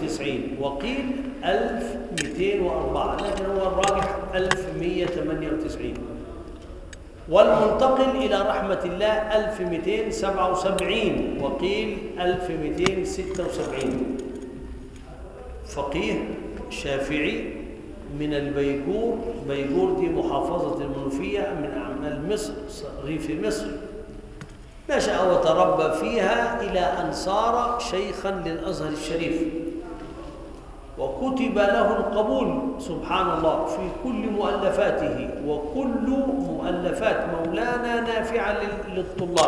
1198 وقيل 1204 لكن هو الراجح 1198 والمنتقل إلى رحمة الله 1277 وقيل 1276 فقيه شافعي من البيجور. بيجور دي محافظة المنوفية من أعمال مصر ريف مصر. نشأ وتربى فيها إلى أن صار شيخا للأزهر الشريف وكتب له القبول سبحان الله في كل مؤلفاته وكل مؤلفات مولانا نافعة للطلاب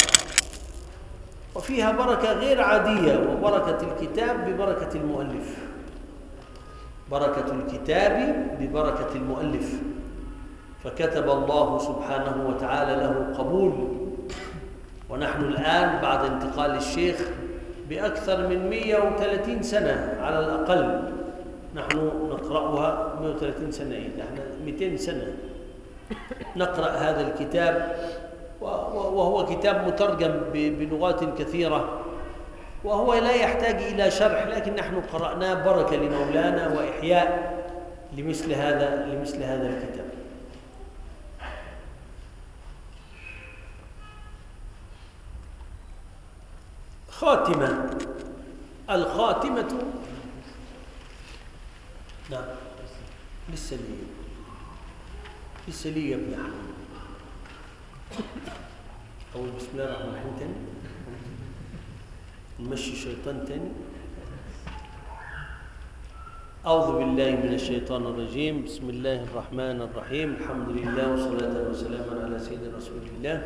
وفيها بركة غير عادية وبركة الكتاب ببركة المؤلف. بركة الكتاب ببركة المؤلف فكتب الله سبحانه وتعالى له قبول. ونحن الآن بعد انتقال الشيخ بأكثر من 130 سنة على الأقل نحن نقرأها 130 سنة نحن 200 سنة نقرأ هذا الكتاب وهو كتاب مترجم بلغات كثيرة وهو لا يحتاج إلى شرح لكن نحن قرأناه بركة لمولانا وإحياء لمثل هذا الكتاب. خاتمة. الخاتمة نعم لسه لي يا ابن أحمد. أول بسم الله الرحمن الرحيم تاني نمشي الشيطان تاني. أعوذ بالله من الشيطان الرجيم. بسم الله الرحمن الرحيم. الحمد لله والصلاة والسلام على سيدنا رسول الله.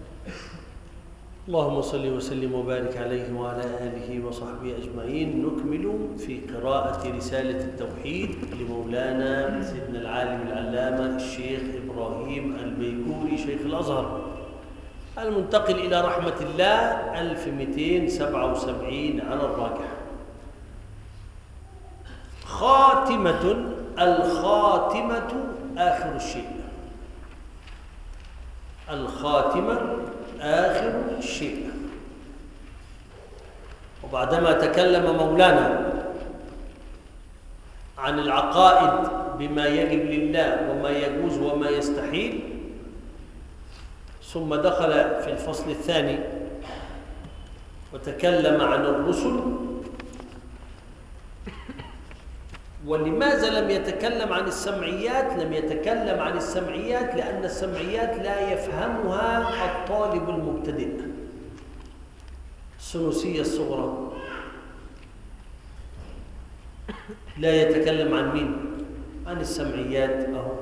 اللهم صل وسلم وبارك عليه وعلى آله وصحبه أجمعين. نكمل في قراءة رسالة التوحيد لمولانا سيدنا العالم العلامة الشيخ إبراهيم البيجوري شيخ الأزهر المنتقل إلى رحمة الله 1277 على الراجح. خاتمة. الخاتمة آخر الشيء. الخاتمة آخر الشيء. وبعدما تكلم مولانا عن العقائد بما يجب لله وما يجوز وما يستحيل ثم دخل في الفصل الثاني وتكلم عن الرسل. ولماذا لم يتكلم عن السمعيات؟ لم يتكلم عن السمعيات لأن السمعيات لا يفهمها الطالب المبتدئ. السنوسية الصغرى لا يتكلم عن مين؟ عن السمعيات. أهو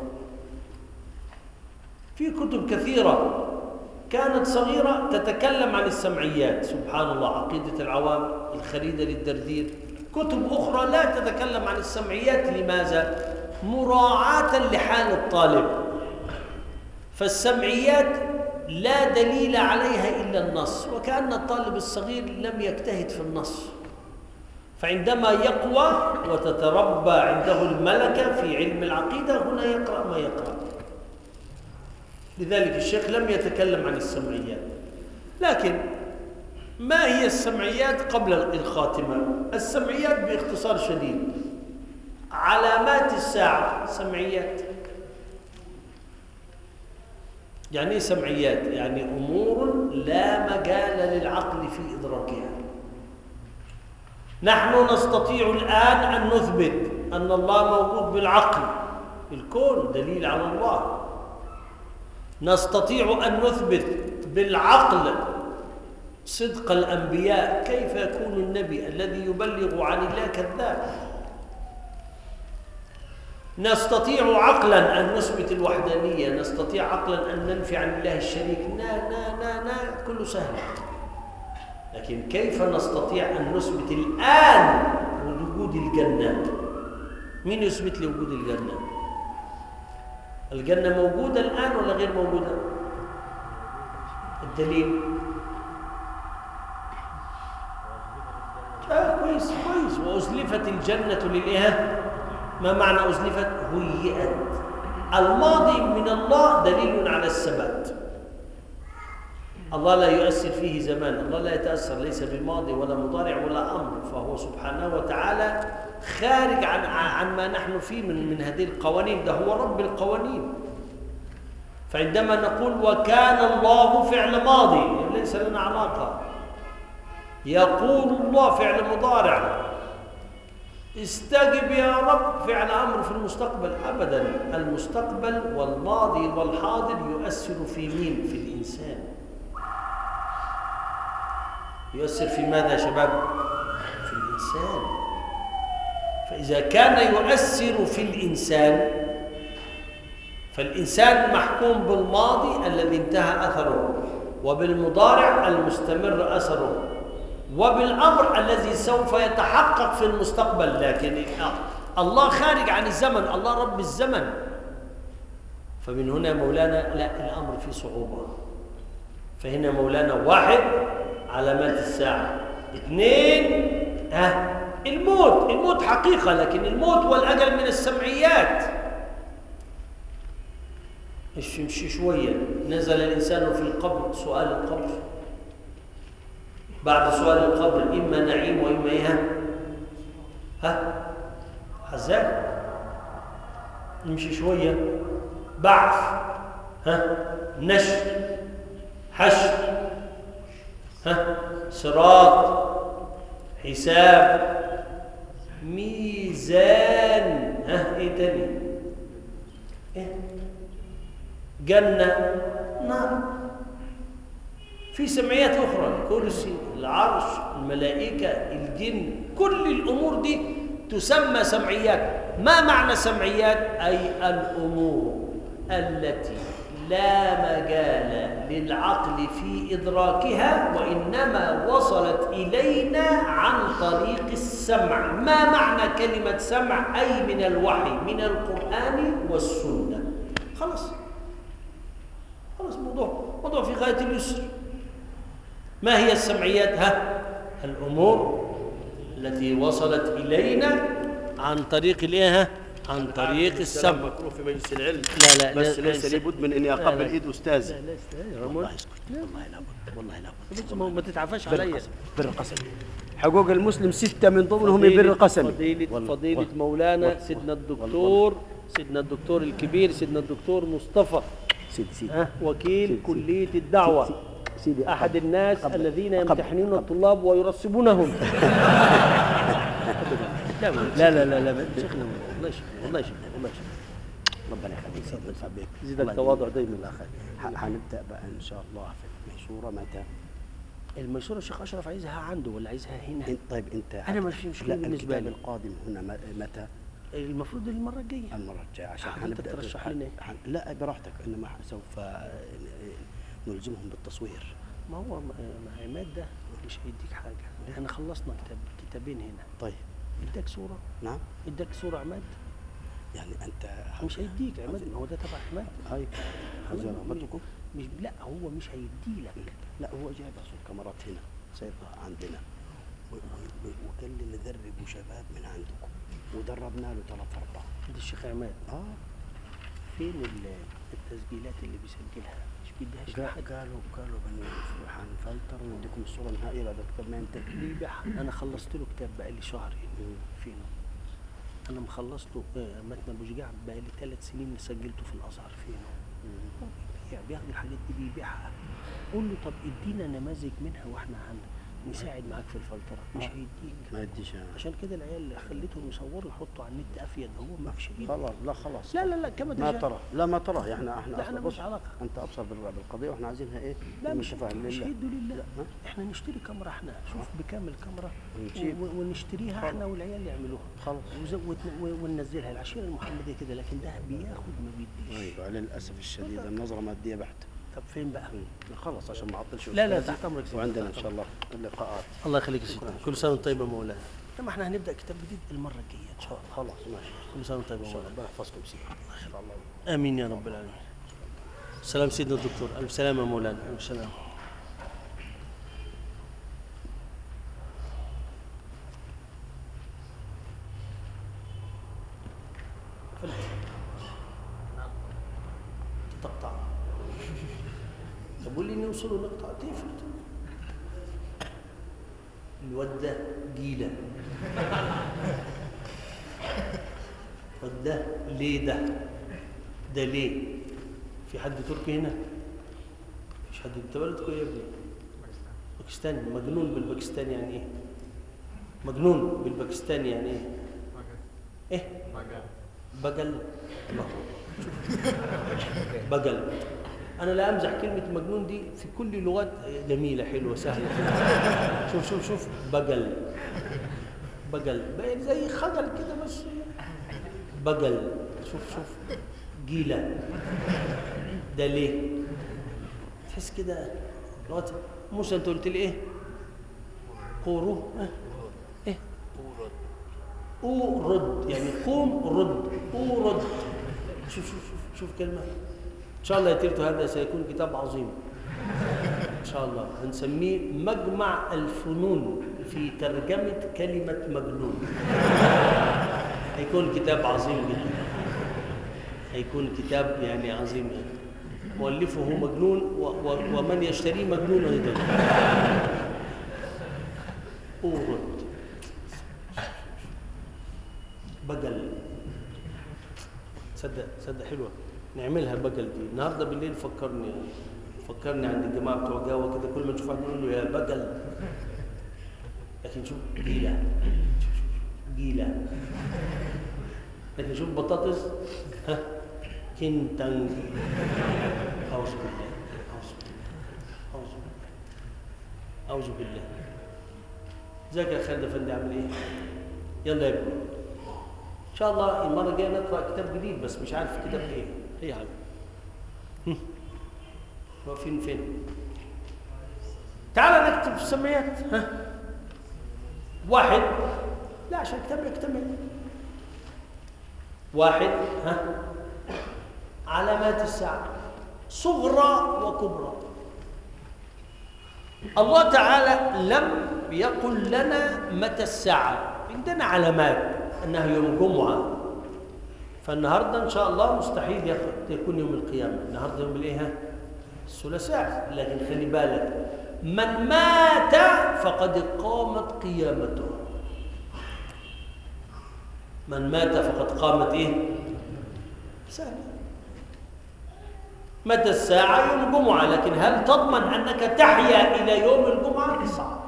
في كتب كثيرة كانت صغيرة تتكلم عن السمعيات سبحان الله. عقيدة العوام، الخريدة للدردير، كتب أخرى لا تتكلم عن السمعيات. لماذا؟ مراعاة لحال الطالب. فالسمعيات لا دليل عليها إلا النص وكأن الطالب الصغير لم يجتهد في النص. فعندما يقوى وتتربى عنده الملكة في علم العقيدة هنا يقرأ ما يقرأ. لذلك الشيخ لم يتكلم عن السمعيات. لكن ما هي السمعيات قبل الخاتمة؟ السمعيات باختصار شديد علامات الساعة. سمعيات يعني ايه سمعيات؟ يعني أمور لا مجال للعقل في إدراكها. نحن نستطيع الآن أن نثبت أن الله موجود بالعقل. الكون دليل على الله. نستطيع أن نثبت بالعقل صدق الأنبياء. كيف يكون النبي الذي يبلغ عن الله كذاب؟ نستطيع عقلا أن نثبت الوحدانية. نستطيع عقلا أن ننفي عن الله الشريك. كله سهل. لكن كيف نستطيع أن نثبت الآن وجود الجنة؟ مين يثبت لي وجود الجنة؟ الجنة موجودة الآن ولا غير موجودة؟ الدليل كويس. وأزلفت الجنة للإيه؟ ما معنى أزلفت؟ هيئت. الماضي من الله دليل على الثبات. الله لا يؤثر فيه زمان، الله لا يتأثر، ليس بماضي ولا مضارع ولا أمر، فهو سبحانه وتعالى خارج عن ما نحن فيه من هذه القوانين، ده هو رب القوانين. فعندما نقول وكان الله فعل ماضي ليس لنا علاقة، يقول الله فعل مضارع، استجب يا رب فعل أمر في المستقبل، أبدا. المستقبل والماضي والحاضر يؤثر في مين؟ في الإنسان. يؤثر في ماذا يا شباب؟ في الإنسان. فإذا كان يؤثر في الإنسان فالإنسان محكوم بالماضي الذي انتهى أثره، وبالمضارع المستمر أثره، وبالأمر الذي سوف يتحقق في المستقبل. لكن الله خارج عن الزمن، الله رب الزمن. فمن هنا مولانا لا، الأمر فيه صعوبة. فهنا مولانا واحد علامات الساعة، اثنين الموت حقيقة، لكن الموت والأجل من السمعيات. مشي شوية، نزل الإنسان في القبر، سؤال القبر، بعد سؤال القبر إما نعيم وإما عذاب. نمشي شوية، بعث، نشر، حشر، صراط، حساب، ميزان، ايه تاني؟ جنة، نار. في سمعيات أخرى، كرسي، العرش، الملائكة، الجن، كل الأمور دي تسمى سمعيات. ما معنى سمعيات؟ أي الأمور التي لا مجال للعقل في إدراكها، وإنما وصلت إلينا عن طريق السمع. ما معنى كلمة سمع؟ أي من الوحي، من القرآن والسنة. خلاص موضوع في غاية اليسر. ما هي السمعيات؟ الأمور التي وصلت إلينا عن طريق عن طريق السمع. مكروه في مجلس العلم. لا بس ليس لابد من اني اقبل ايد استاذي. لا والله اسكت، والله لابد ما تتعفاش عليا. بر القسم. حقوق المسلم 6 من ضمنهم بر القسم. فضيلة مولانا سيدنا الدكتور الكبير، سيدنا الدكتور مصطفى، سيدي وكيل كلية الدعوة، سيدي أحد الناس الذين يمتحنون الطلاب ويرسبونهم. لا شيخنا، والله شيخ ربنا يخليك سيدنا صبيك، زيدك تواضع دايما. هنبدا بقى ان شاء الله في المشوره. متى المشوره الشيخ اشرف عايزها عنده ولا عايزها هنا؟ طيب انت انا ما فيش مشكله بالنسبه لي. القادم هنا متى؟ المفروض المره الجايه عشان هنبدا ترشح لنا. لا براحتك، انما سوف نلزمهم بالتصوير. ما هو مع عماد ده مش هيديك حاجه. احنا خلصنا كتابين هنا. طيب اداك صوره؟ نعم اداك صوره عماد؟ يعني انت مش هيديك عماد، هو ده تبع عماد. هاي رغبتكم؟ مش لا، هو مش هيدي لك. لا هو جايب اصل الكاميرات هنا سايبها عندنا، وكان اللي ندربوا شباب من عندكم ودربنا له 3-4. ده الشيخ عماد. فين التسجيلات اللي بيسجلها؟ مش بيديهاش لحد؟ قالوا هنفلتر ونديكم الصوره النهائيه بعد الكتاب ما ينتهي. بيبيعها. انا خلصت له كتاب بقالي شهر. فينه؟ انا مخلصته متن ابو شجاع بقالي 3 سنين سجلته في الازهر. فينه؟ بياخد الحاجات دي بيبيعها. قول له طب ادينا نماذج منها واحنا نساعد معاك في الفلتره. مش هيديك، ما يديش. عشان كده العيال خليتهم يصوروا يحطوا على النت افيد. هو ما فيش ايد. خلاص لا كما ما ترى. لا ما ترى. احنا لا مش علاقه. انت ابصر بالقضيه واحنا عايزينها ايه؟ لا مش يدوا لله. احنا نشتري كاميرا احنا. شوف بكام الكاميرا ونشتريها احنا والعيال يعملوها. خلاص وننزلها العشيره المحمديه كده. لكن ده بياخد ما بيديش. ايوه للاسف الشديد النظره ماديه بحته. طب فين بقى؟ خلاص عشان ما اعطلش. لا تحت امرك. وعندنا ان شاء الله اللقاءات. الله يخليك يا سيدي. كل سنه وانت طيب يا مولانا. لما احنا هنبدا كتاب جديد المره الجايه ان شاء الله. خلاص ماشي. كل سنه وانت طيب يا مولانا. ربنا يحفظكم سيدي. الله امين يا رب العالمين. سلام سيدنا الدكتور. الف سلامه يا مولانا. الف سلامه. تقطع. طب واللي نوصله نقطع تقفل. الواد ده جيلة. الواد ده ليه ده ليه؟ في حد تركي هنا؟ مفيش حد. انت بلدكم ايه يا ابني؟ باكستاني. مجنون بالباكستاني يعني ايه؟ مجنون بالباكستاني يعني ايه؟ ايه؟ بقل. الله. بقل. انا لا امزح كلمه مجنون دي في كل اللغات جميله حلوه سهله. شوف بقل. بقل زي خجل كده بس. بقل. شوف جيله. ده ليه؟ تحس كده لغات. موسى انت قلت لي ايه؟ قورو. ايه؟ أورد يعني قوم رد. أورد. شوف كلمة. إن شاء الله يا هذا سيكون كتاب عظيم إن شاء الله. هنسميه مجمع الفنون في ترجمة كلمة مجنون. هيكون كتاب عظيم جدا. هيكون كتاب يعني عظيم جدا. مؤلفه مجنون ومن يشتريه مجنون أيضا. أورد. بقل. صدق حلوه نعملها بقل دي النهارده بالليل. فكرني عند الجماعه بتوع جاوه كده، كل ما نشوف واحد نقول له يا بقل. لكن شوف جيله. لكن شوف بطاطس كنتنج. اعوذ بالله. ازيك يا خالد افندي عامل ايه؟ يلا يا ابني ان شاء الله المره الجايه نقرا كتاب جديد، بس مش عارف كتاب ايه. ايه يا حبيبي؟ واقفين فين؟ تعال نكتب في السميات. واحد. لا عشان الكتاب يكتمل. واحد. علامات الساعه صغرى وكبرى. الله تعالى لم يقل لنا متى الساعه. عندنا علامات انها يوم جمعه، فالنهارده ان شاء الله مستحيل يكون يوم القيامه. النهارده يوم الايه؟ الثلاثاء. لكن خلي بالك من مات فقد قامت قيامته. من مات فقد قامت ايه؟ سهل. متى الساعه؟ يوم الجمعه. لكن هل تضمن انك تحيا الى يوم الجمعه؟ صعب.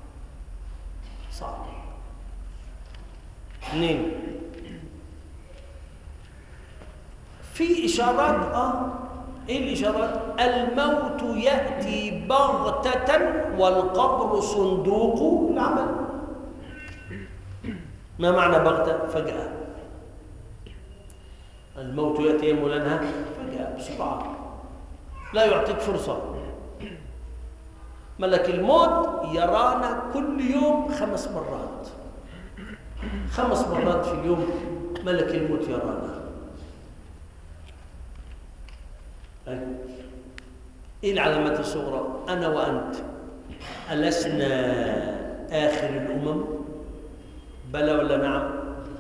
اثنين. في إشارات. إيه الإشارات؟ الموت يأتي بغتة والقبر صندوق العمل. ما معنى بغتة؟ فجأة. الموت يأتي يا مولانا فجأة بسرعة، لا يعطيك فرصة. ملك الموت يرانا كل يوم 5 مرات. 5 مرات في اليوم ملك الموت يرانا. ايه العلامات الصغرى؟ انا وانت ألسنا آخر الأمم؟ بلى ولا نعم؟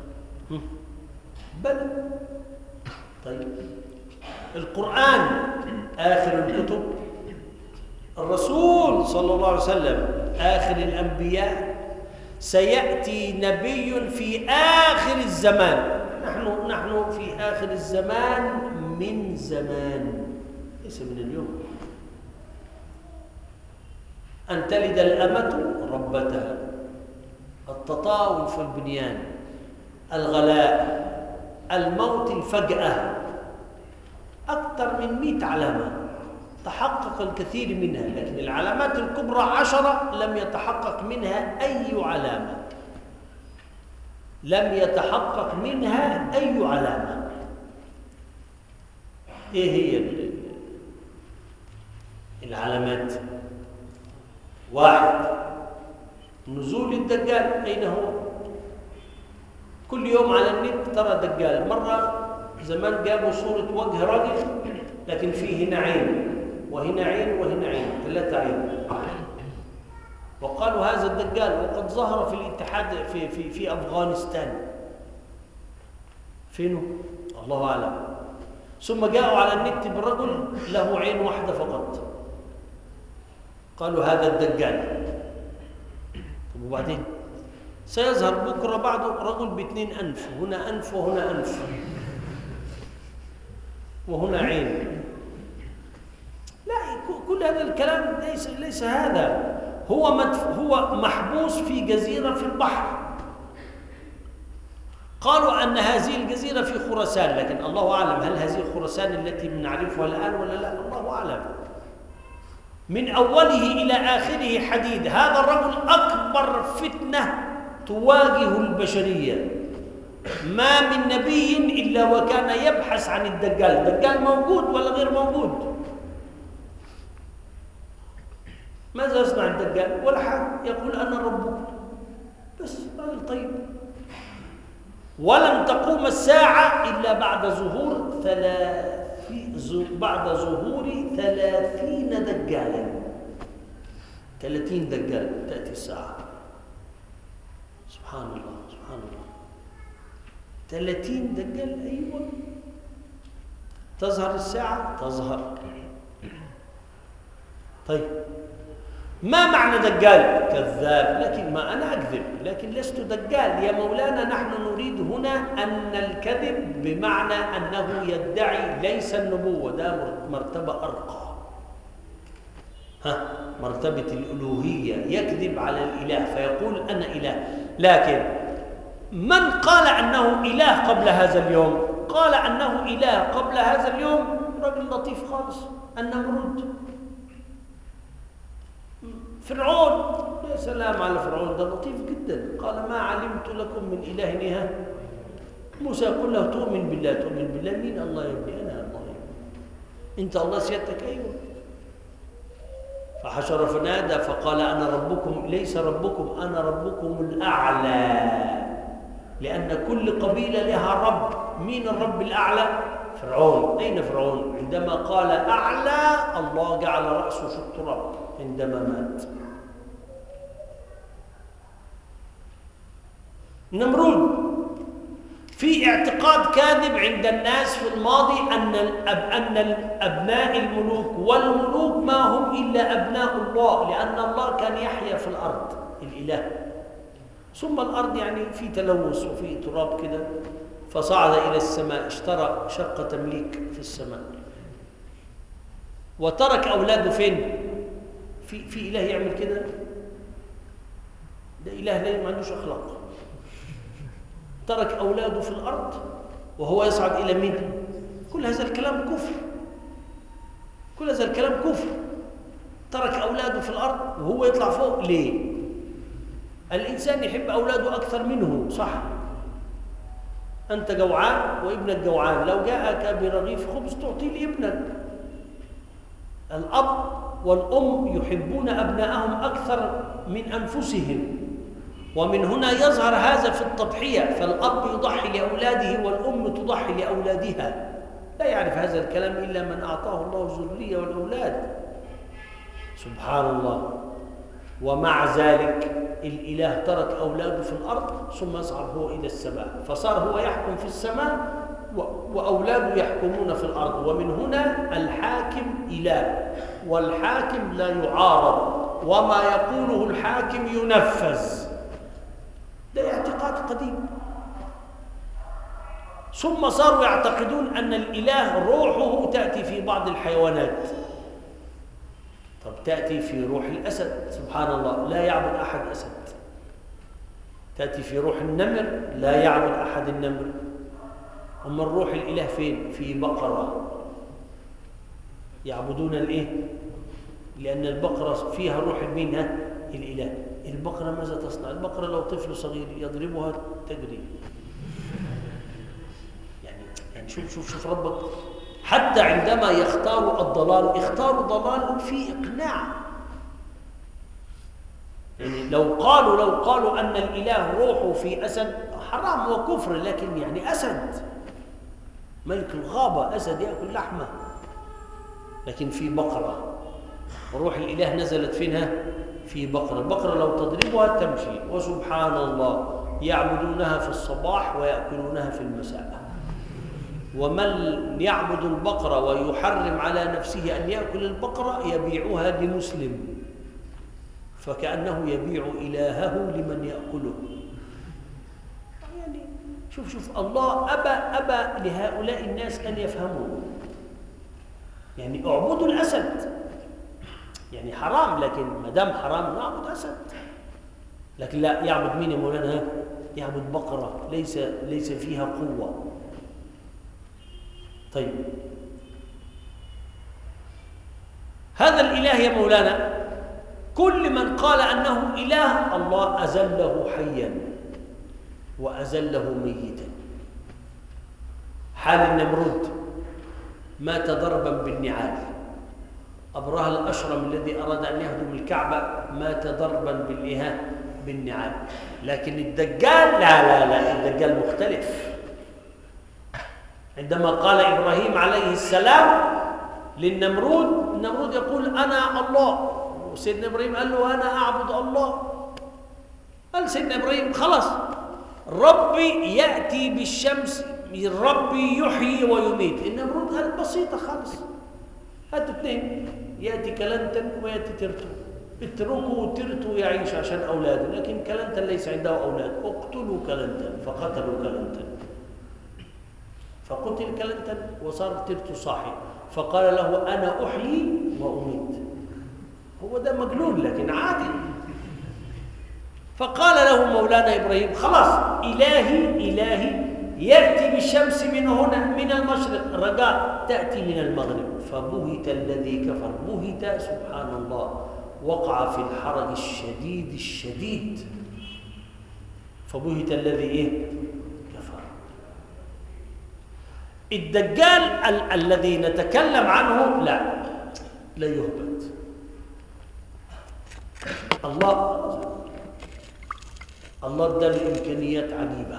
بلى. طيب القرآن آخر الكتب، الرسول صلى الله عليه وسلم آخر الأنبياء، سيأتي نبي في آخر الزمان. نحن في آخر الزمان من زمان، ليس من اليوم. أن تلد الأمة ربتها، التطاول في البنيان، الغلاء، الموت الفجأة، أكثر من 100 علامة تحقق الكثير منها، لكن العلامات الكبرى 10 لم يتحقق منها أي علامة. لم يتحقق منها أي علامة. إيه هي العلامات؟ 1. نزول الدجال. أين هو؟ كل يوم على النت ترى دجال. مرة زمان جابوا صورة وجه راجل لكن فيه هنا عين وهنا عين وهنا عين، 3 عين، وقالوا هذا الدجال، وقد ظهر في الاتحاد في أفغانستان. فينه؟ الله أعلم. ثم جاءوا على النت برجل له عين واحدة فقط، قالوا هذا الدجال. طب وبعدين سيظهر بكرة بعده رجل ب2 أنف، هنا أنف وهنا أنف وهنا عين. لا، كل هذا الكلام ليس هذا. هو محبوس في جزيرة في البحر. قالوا أن هذه الجزيرة في خراسان، لكن الله أعلم هل هذه خراسان التي نعرفها الآن ولا لا، الله أعلم. من أوله إلى آخره حديد. هذا الرجل أكبر فتنة تواجه البشرية. ما من نبي إلا وكان يبحث عن الدجال. الدجال موجود ولا غير موجود؟ ماذا يصنع الدجال؟ ولا حاجة، يقول أنا ربكم بس. راجل طيب. ولن تقوم الساعة إلا بعد ظهور 30 دجالا. 30 دجال تأتي الساعة. سبحان الله سبحان الله. 30 دجال. أيوة. تظهر الساعة؟ تظهر. طيب ما معنى دجال؟ كذاب. لكن ما أنا أكذب، لكن لست دجال يا مولانا. نحن نريد هنا أن الكذب بمعنى أنه يدعي ليس النبوة، ده مرتبة أرقى، مرتبة الألوهية. يكذب على الإله فيقول أنا إله. لكن من قال أنه إله قبل هذا اليوم؟ قال أنه إله قبل هذا اليوم رجل لطيف خالص، النمرود. فرعون، يا سلام على فرعون، ده لطيف جدا. قال ما علمت لكم من إله موسى يقول له تؤمن بالله. تؤمن بالله مين؟ الله يا ابني، أنا الله يا ابني. أنت الله سيادتك؟ أيوه. فحشر فنادى فقال أنا ربكم، ليس ربكم، أنا ربكم الأعلى. لأن كل قبيلة لها رب. مين الرب الأعلى؟ فرعون. أين فرعون؟ عندما قال أعلى الله جعل رأسه في التراب عندما مات. نمرود. في اعتقاد كاذب عند الناس في الماضي أن أبناء الملوك والملوك ما هم إلا أبناء الله، لأن الله كان يحيا في الأرض، الإله. ثم الأرض يعني في تلوث وفي تراب كده، فصعد إلى السماء، اشترى شقة تمليك في السماء، وترك أولاده فين؟ في إله يعمل كده؟ ده إله ما عندوش أخلاق. ترك أولاده في الأرض وهو يصعد إلى مين؟ كل هذا الكلام كفر. كل هذا الكلام كفر. ترك أولاده في الأرض وهو يطلع فوق. ليه؟ الإنسان يحب أولاده أكثر منه، صح؟ أنت جوعان وابنك جوعان، لو جاءك برغيف خبز تعطيه لابنك. الأب والأم يحبون أبنائهم أكثر من أنفسهم، ومن هنا يظهر هذا في التضحية. فالأب يضحي لأولاده والأم تضحي لأولادها. لا يعرف هذا الكلام إلا من أعطاه الله الذرية والأولاد. سبحان الله. ومع ذلك الإله ترك أولاده في الأرض ثم يصعد هو إلى السماء، فصار هو يحكم في السماء وأولاده يحكمون في الأرض. ومن هنا الحاكم إله، والحاكم لا يعارض، وما يقوله الحاكم ينفذ. ده اعتقاد قديم. ثم صاروا يعتقدون أن الإله روحه تأتي في بعض الحيوانات. طب تأتي في روح الأسد، سبحان الله، لا يعبد أحد أسد. تأتي في روح النمر، لا يعبد أحد النمر. أما الروح الإله فين؟ في بقرة. يعبدون الإيه؟ لأن البقرة فيها روح مين؟ الإله. البقرة ماذا تصنع؟ البقرة لو طفل صغير يضربها تجري. يعني شوف ربك. حتى عندما يختاروا الضلال اختاروا ضلال في إقناع. يعني لو قالوا أن الإله روحه في أسد حرام وكفر، لكن يعني أسد ملك الغابة، أسد يأكل لحمة، لكن في بقرة، وروح الإله نزلت فينها في بقرة. البقرة لو تضربها تمشي. وسبحان الله يعبدونها في الصباح ويأكلونها في المساء. ومن يعبد البقرة ويحرم على نفسه أن يأكل البقرة يبيعها لمسلم فكأنه يبيع إلهه لمن يأكله. يعني شوف الله أبى لهؤلاء الناس أن يفهموا. يعني اعبدوا الأسد، يعني حرام، لكن ما دام حرام نعبد أسد. لكن لا، يعبد مين يا مولانا؟ يعبد بقرة ليس فيها قوة. طيب هذا الإله يا مولانا، كل من قال أنه إله الله أزله حيا وأزله ميتا. حال النمرود مات ضربا بالنعال. أبرهة الأشرم الذي أراد أن يهدم الكعبة مات ضربا بالنعال. لكن الدجال لا، الدجال مختلف. عندما قال إبراهيم عليه السلام للنمرود، النمرود يقول أنا الله، وسيدنا إبراهيم قال له أنا أعبد الله. قال سيدنا إبراهيم خلاص، ربي يأتي بالشمس، ربي يحيي ويميت. النمرود قال بسيطة خالص، هاتوا اثنين، يأتي كلنتن ويأتي ترتو، اتركوا ترتو يعيش عشان أولاده، لكن كلنتن ليس عنده أولاد، اقتلوا كلنتن. فقتلوا كلنتن، فقتل كلنتن وصار ترتو صاحي، فقال له أنا أحيي وأميت. هو ده مجنون لكن عادي. فقال له مولانا إبراهيم خلاص، إلهي يأتي بالشمس من هنا من المشرق، رجاء تأتي من المغرب. فبهت الذي كفر، بهت سبحان الله، وقع في الحرج الشديد. فبهت الذي كفر. الدجال الذي نتكلم عنه لا يهبط. الله ادى إمكانيات عجيبة.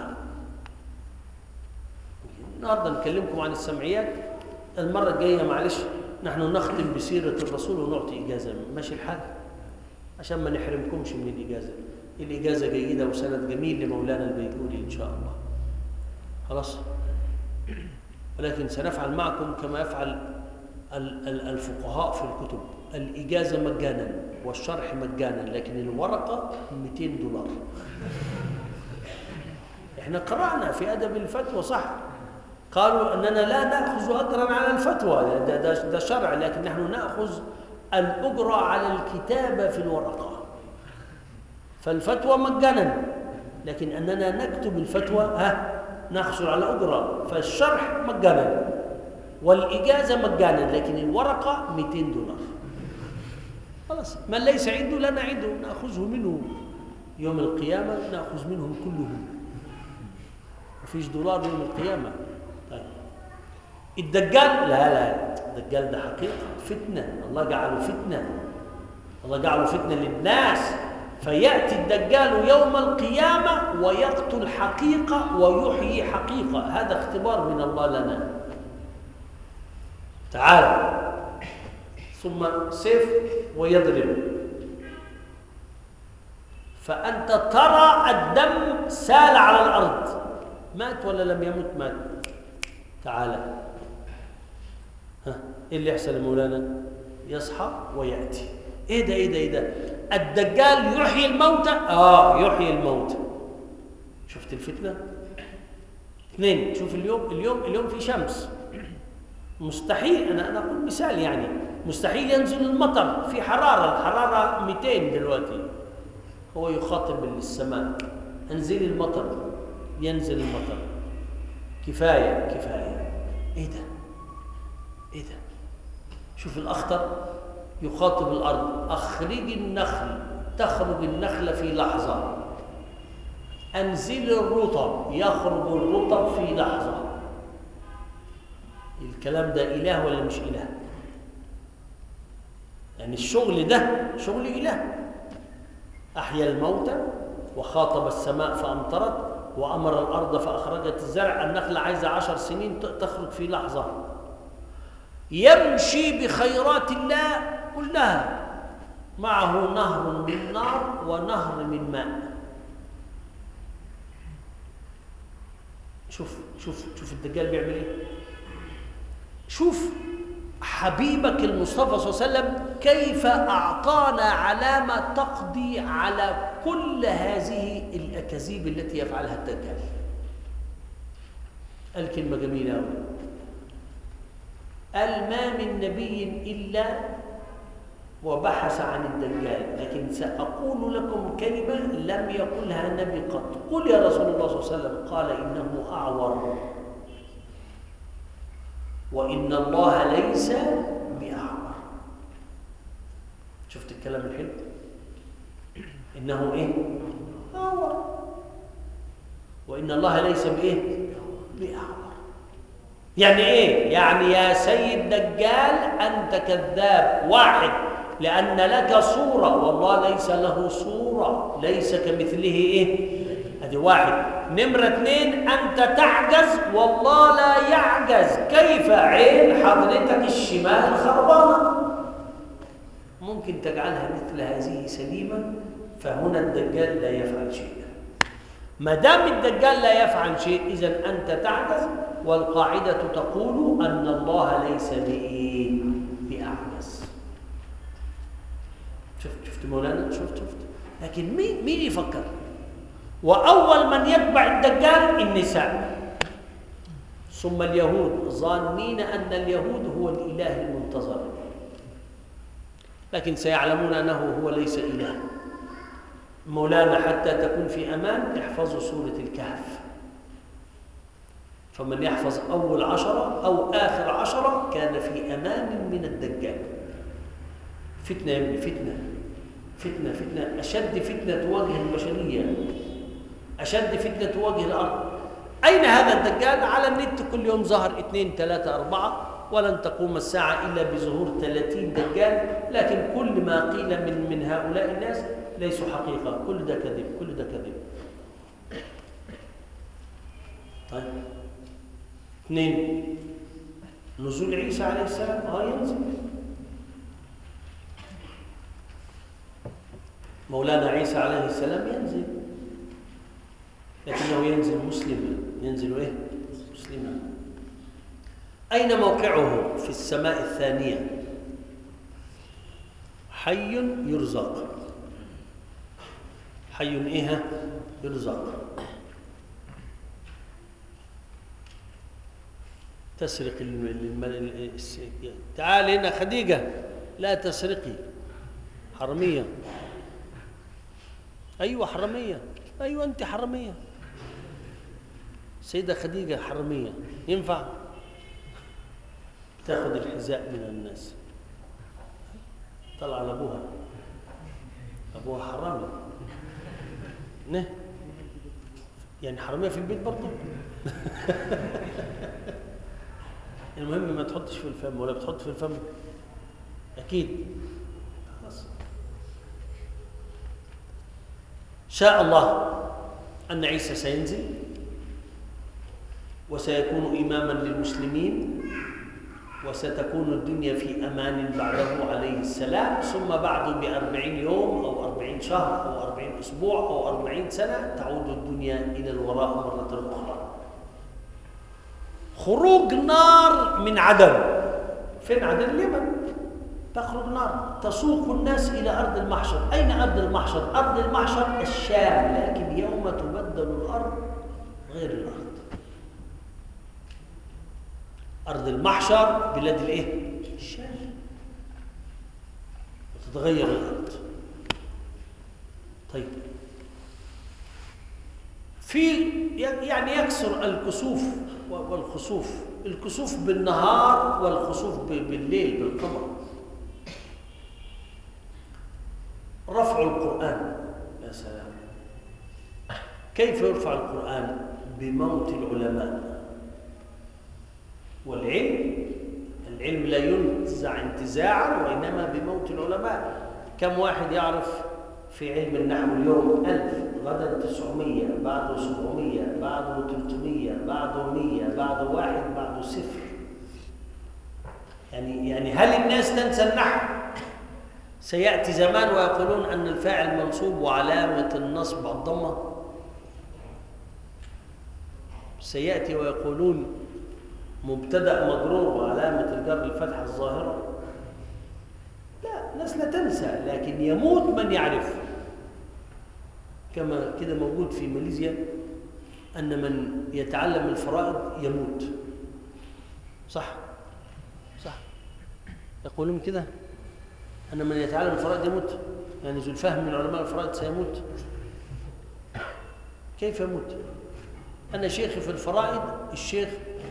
النهارده نكلمكم عن السمعيات، المرة الجاية معلش نحن نختم بسيرة الرسول ونعطي إجازة، ماشي الحال؟ عشان ما نحرمكمش من الإجازة. الإجازة جيدة وسند جميل لمولانا البيجوري إن شاء الله. خلاص؟ ولكن سنفعل معكم كما يفعل الفقهاء في الكتب، الإجازة مجانا والشرح مجانا، لكن الورقة $200. احنا قرأنا في أدب الفتوى صح، قالوا أننا لا نأخذ أجرا على الفتوى، ده شرع، لكن نحن نأخذ الأجرة على الكتابة في الورقة. فالفتوى مجانا، لكن أننا نكتب الفتوى نحصل على أجرة. فالشرح مجانا والإجازة مجانا، لكن الورقة $200. خلاص، من ليس عنده لا نعده، نأخذه منه يوم القيامة، نأخذ منهم كلهم، مفيش دولار يوم القيامة. طيب الدجال لا، الدجال ده حقيقة فتنة، الله جعله فتنة، الله جعله فتنة للناس. فيأتي الدجال يوم القيامة ويقتل حقيقة ويحيي حقيقة. هذا اختبار من الله لنا. تعال، ثم سيف ويضرب، فأنت ترى الدم سال على الأرض. مات ولا لم يمت؟ مات. تعالى، ايه اللي يحصل مولانا؟ يصحى ويأتي. ايه ده الدجال يحيي الموتى؟ يحيي الموتى. شفت الفتنة؟ اثنين، شوف اليوم في شمس، مستحيل، انا اقول مثال يعني، مستحيل ينزل المطر، في الحرارة 200 دلوقتي. هو يخاطب السماء، انزل المطر، ينزل المطر، كفاية. ايه ده؟ شوف الأخطر، يخاطب الأرض، أخرج النخل، تخرج النخلة في لحظة، أنزل الرطب، يخرج الرطب في لحظة. الكلام ده إله ولا مش إله؟ يعني الشغل ده شغل إله. أحيا الموتى وخاطب السماء فأمطرت وأمر الأرض فأخرجت الزرع. النخلة عايزة 10 سنين تخرج في لحظة. يمشي بخيرات الله كلها، معه نهر من نار ونهر من ماء. شوف الدجال بيعمل ايه. شوف حبيبك المصطفى صلى الله عليه وسلم كيف أعطانا علامة تقضي على كل هذه الأكاذيب التي يفعلها الدجال. الكلمة جميلة أوي. قال ما من نبي إلا وبحث عن الدجال، لكن سأقول لكم كلمة لم يقلها النبي قط. قل يا رسول الله صلى الله عليه وسلم. قال إنه أعور، وإن الله ليس بأعور. شفت الكلام الحلو؟ إنه إيه؟ أعور، وإن الله ليس بإيه؟ بأعور. يعني إيه؟ يعني يا سيد دجال أنت كذاب. واحد، لأن لك صورة والله ليس له صورة، ليس كمثله إيه؟ هذه واحد. نمرة اثنين، أنت تعجز والله لا يعجز. كيف؟ عين حضرتك الشمال خربانة، ممكن تجعلها مثل هذه سليمة. فهنا الدجال لا يفعل شيئا. ما دام الدجال لا يفعل شيء، إذن أنت تعجز، والقاعدة تقول أن الله ليس بأعجز. شفت مولانا؟ شفت. لكن مين يفكر؟ وأول من يتبع الدجال النساء، ثم اليهود، ظانين أن اليهود هو الإله المنتظر، لكن سيعلمون أنه هو ليس إله. مولانا حتى تكون في أمان احفظوا سورة الكهف، فمن يحفظ أول 10 أو آخر 10 كان في أمان من الدجال. فتنة يا ابني، فتنة، أشد فتنة تواجه البشرية، أشد فتنة تواجه الأرض. أين هذا الدجال؟ على النت كل يوم ظهر 2 3 4، ولن تقوم الساعة إلا بظهور 30 دجال. لكن كل ما قيل من هؤلاء الناس ليسوا حقيقة، كل ده كذب. طيب 2، نزول عيسى عليه السلام. ينزل مولانا عيسى عليه السلام، ينزل، لكنه ينزل مسلما. ينزل ايه؟ مسلما. أين موقعه؟ في السماء الثانية، حي يرزق. حي ايه؟ يرزق. تسرق تعال هنا خديجة، لا تسرقي، حرمية. أيوة حرمية، أيوة أنت حرمية، سيدة خديجة حرمية. ينفع تاخذ الحذاء من الناس؟ طلع على أبوها حرامي، نه يعني حرامية في البيت برضه. المهم ما تحطش في الفم، ولا بتحط في الفم أكيد. خلاص. شاء الله أن عيسى سينزل وسيكون إماما للمسلمين، وستكون الدنيا في أمان بعده عليه السلام. ثم بعد ب40 يوم أو 40 شهر أو 40 أسبوع أو 40 سنة تعود الدنيا إلى الوراء مرة أخرى. خروج نار من عدن. فين عدن؟ اليمن. تخرج نار تسوق الناس إلى أرض المحشر. أين أرض المحشر؟ أرض المحشر الشام، لكن يوم تبدل الأرض غير الأرض. أرض المحشر بلاد الإيه؟ الشام. وتتغير الأرض. طيب في يعني يكسر الكسوف والخسوف، الكسوف بالنهار والخسوف بالليل بالقمر. رفع القرآن، يا سلام، كيف يرفع القرآن؟ بموت العلماء. والعلم لا ينتزع انتزاعا، وإنما بموت العلماء. كم واحد يعرف في علم النحو اليوم 1000، غدا 900، بعده 700، بعده 300، بعده 100، بعده 1، بعده 0. يعني هل الناس تنسى النحو؟ سيأتي زمان ويقولون أن الفاعل منصوب وعلامة النصب الضمة. سيأتي ويقولون مبتدأ مجرور وعلامة الجر الفتحة الظاهرة. لا، الناس لا تنسى، لكن يموت من يعرف. كما كده موجود في ماليزيا أن من يتعلم الفرائض يموت. صح؟ صح، يقولون كده أن من يتعلم الفرائض يموت، يعني ذو الفهم من علماء الفرائض سيموت. كيف يموت؟ أنا شيخي في الفرائض الشيخ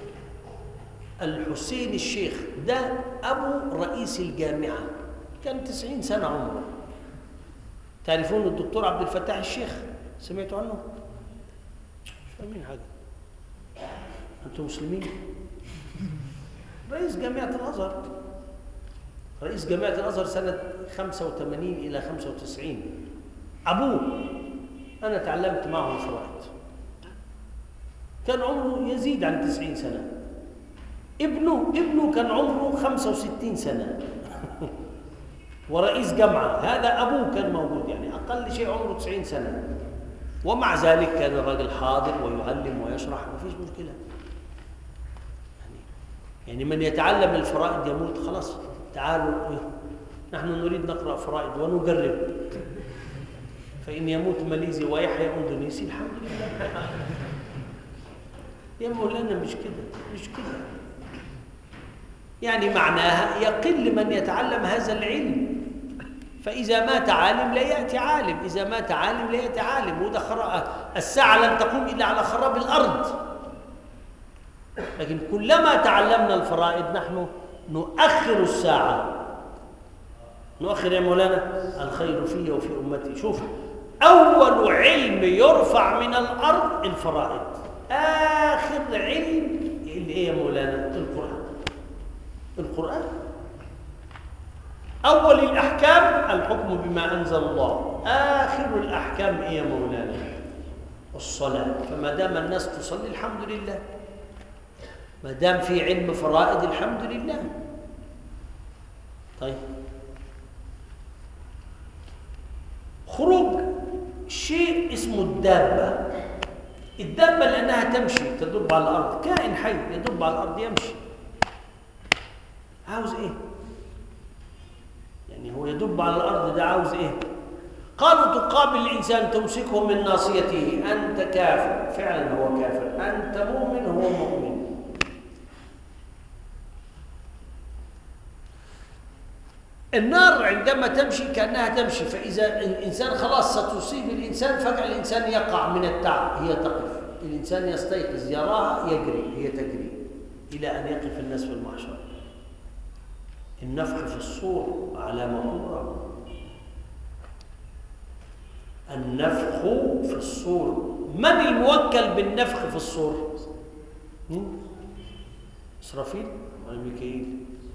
الحسين الشيخ، ده أبو رئيس الجامعة، كان 90 سنة عمره. تعرفون الدكتور عبد الفتاح الشيخ؟ سمعتوا عنه؟ مش فاهمين حاجة. أنتم مسلمين؟ رئيس جامعة الأزهر، رئيس جامعة الأزهر سنة 85 إلى 95. أبوه أنا تعلمت معه الفرائض، كان عمره يزيد عن 90 سنة. ابنه كان عمره 65 سنة ورئيس جامعة. هذا أبوه كان موجود، يعني أقل شيء عمره 90 سنة، ومع ذلك كان الراجل حاضر ويعلم ويشرح، ما فيش مشكلة. يعني من يتعلم الفرائض يموت. خلاص، تعالوا نحن نريد نقرأ فرائض ونجرب، فإن يموت ماليزي ويحيى أندونيسي الحمد لله. يا مولانا مش كده، مش كده. يعني معناها يقل من يتعلم هذا العلم، فإذا مات عالم لا يأتي عالم، إذا مات عالم لا يأتي عالم. وده الساعة لن تقوم إلا على خراب الأرض. لكن كلما تعلمنا الفرائض نحن نؤخر الساعة. نؤخر يا مولانا الخير في وفي أمتي. شوف، أول علم يرفع من الأرض الفرائض، آخر علم اللي يا مولانا القرآن. أول الأحكام الحكم بما أنزل الله، آخر الأحكام إيه يا مولانا؟ الصلاة. فما دام الناس تصلي الحمد لله، ما دام في علم فرائض الحمد لله. طيب، خروج شيء اسمه الدابة. الدابة لأنها تمشي تدب على الأرض، كائن حي يدب على الأرض يمشي، عاوز إيه؟ يعني هو يدب على الأرض، ده عاوز إيه؟ قالوا تقابل الإنسان تمسكه من ناصيته، أنت كافر، فعلا هو كافر، أنت مؤمن، هو مؤمن. النار عندما تمشي كأنها تمشي، فإذا الإنسان خلاص ستصيب الإنسان، فجأة الإنسان يقع من التعب، هي تقف، الإنسان يستيقظ يراها يجري، هي تجري إلى أن يقف الناس في المحشر. النفخ في الصور علامة كبرى. النفخ في الصور. من الموكل بالنفخ في الصور؟ إسرافيل ولا ميكائيل؟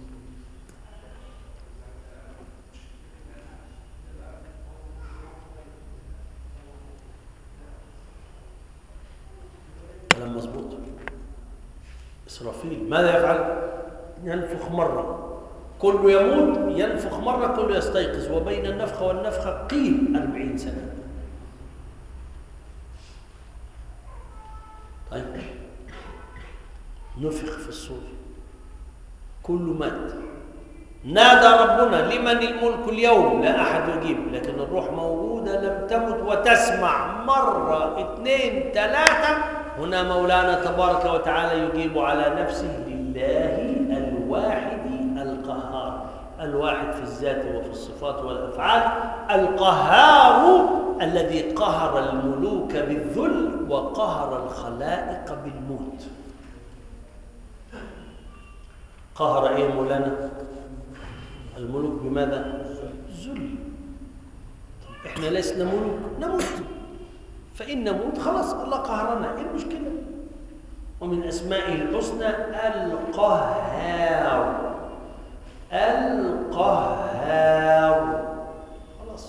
كلام مظبوط. إسرافيل ماذا يفعل؟ ينفخ مرة، كله يموت، ينفخ مرة، كله يستيقظ، وبين النفخة والنفخة قيل 40 سنة. طيب، نفخ في الصور، كله مات. نادى ربنا لمن الملك اليوم؟ لا أحد يجيب، لكن الروح موجودة لم تمت وتسمع مرة، 2، 3. هنا مولانا تبارك وتعالى يجيب على نفسه: لله الواحد القهار. الواحد في الذات وفي الصفات والأفعال، القهار الذي قهر الملوك بالذل وقهر الخلائق بالموت. قهر ايه مولانا الملوك بماذا؟ الذل. احنا لسنا ملوك، نموت، فإن نموت خلاص الله قهرنا، ايه المشكلة؟ ومن أسمائه الحسنى القهار. القهار، خلاص.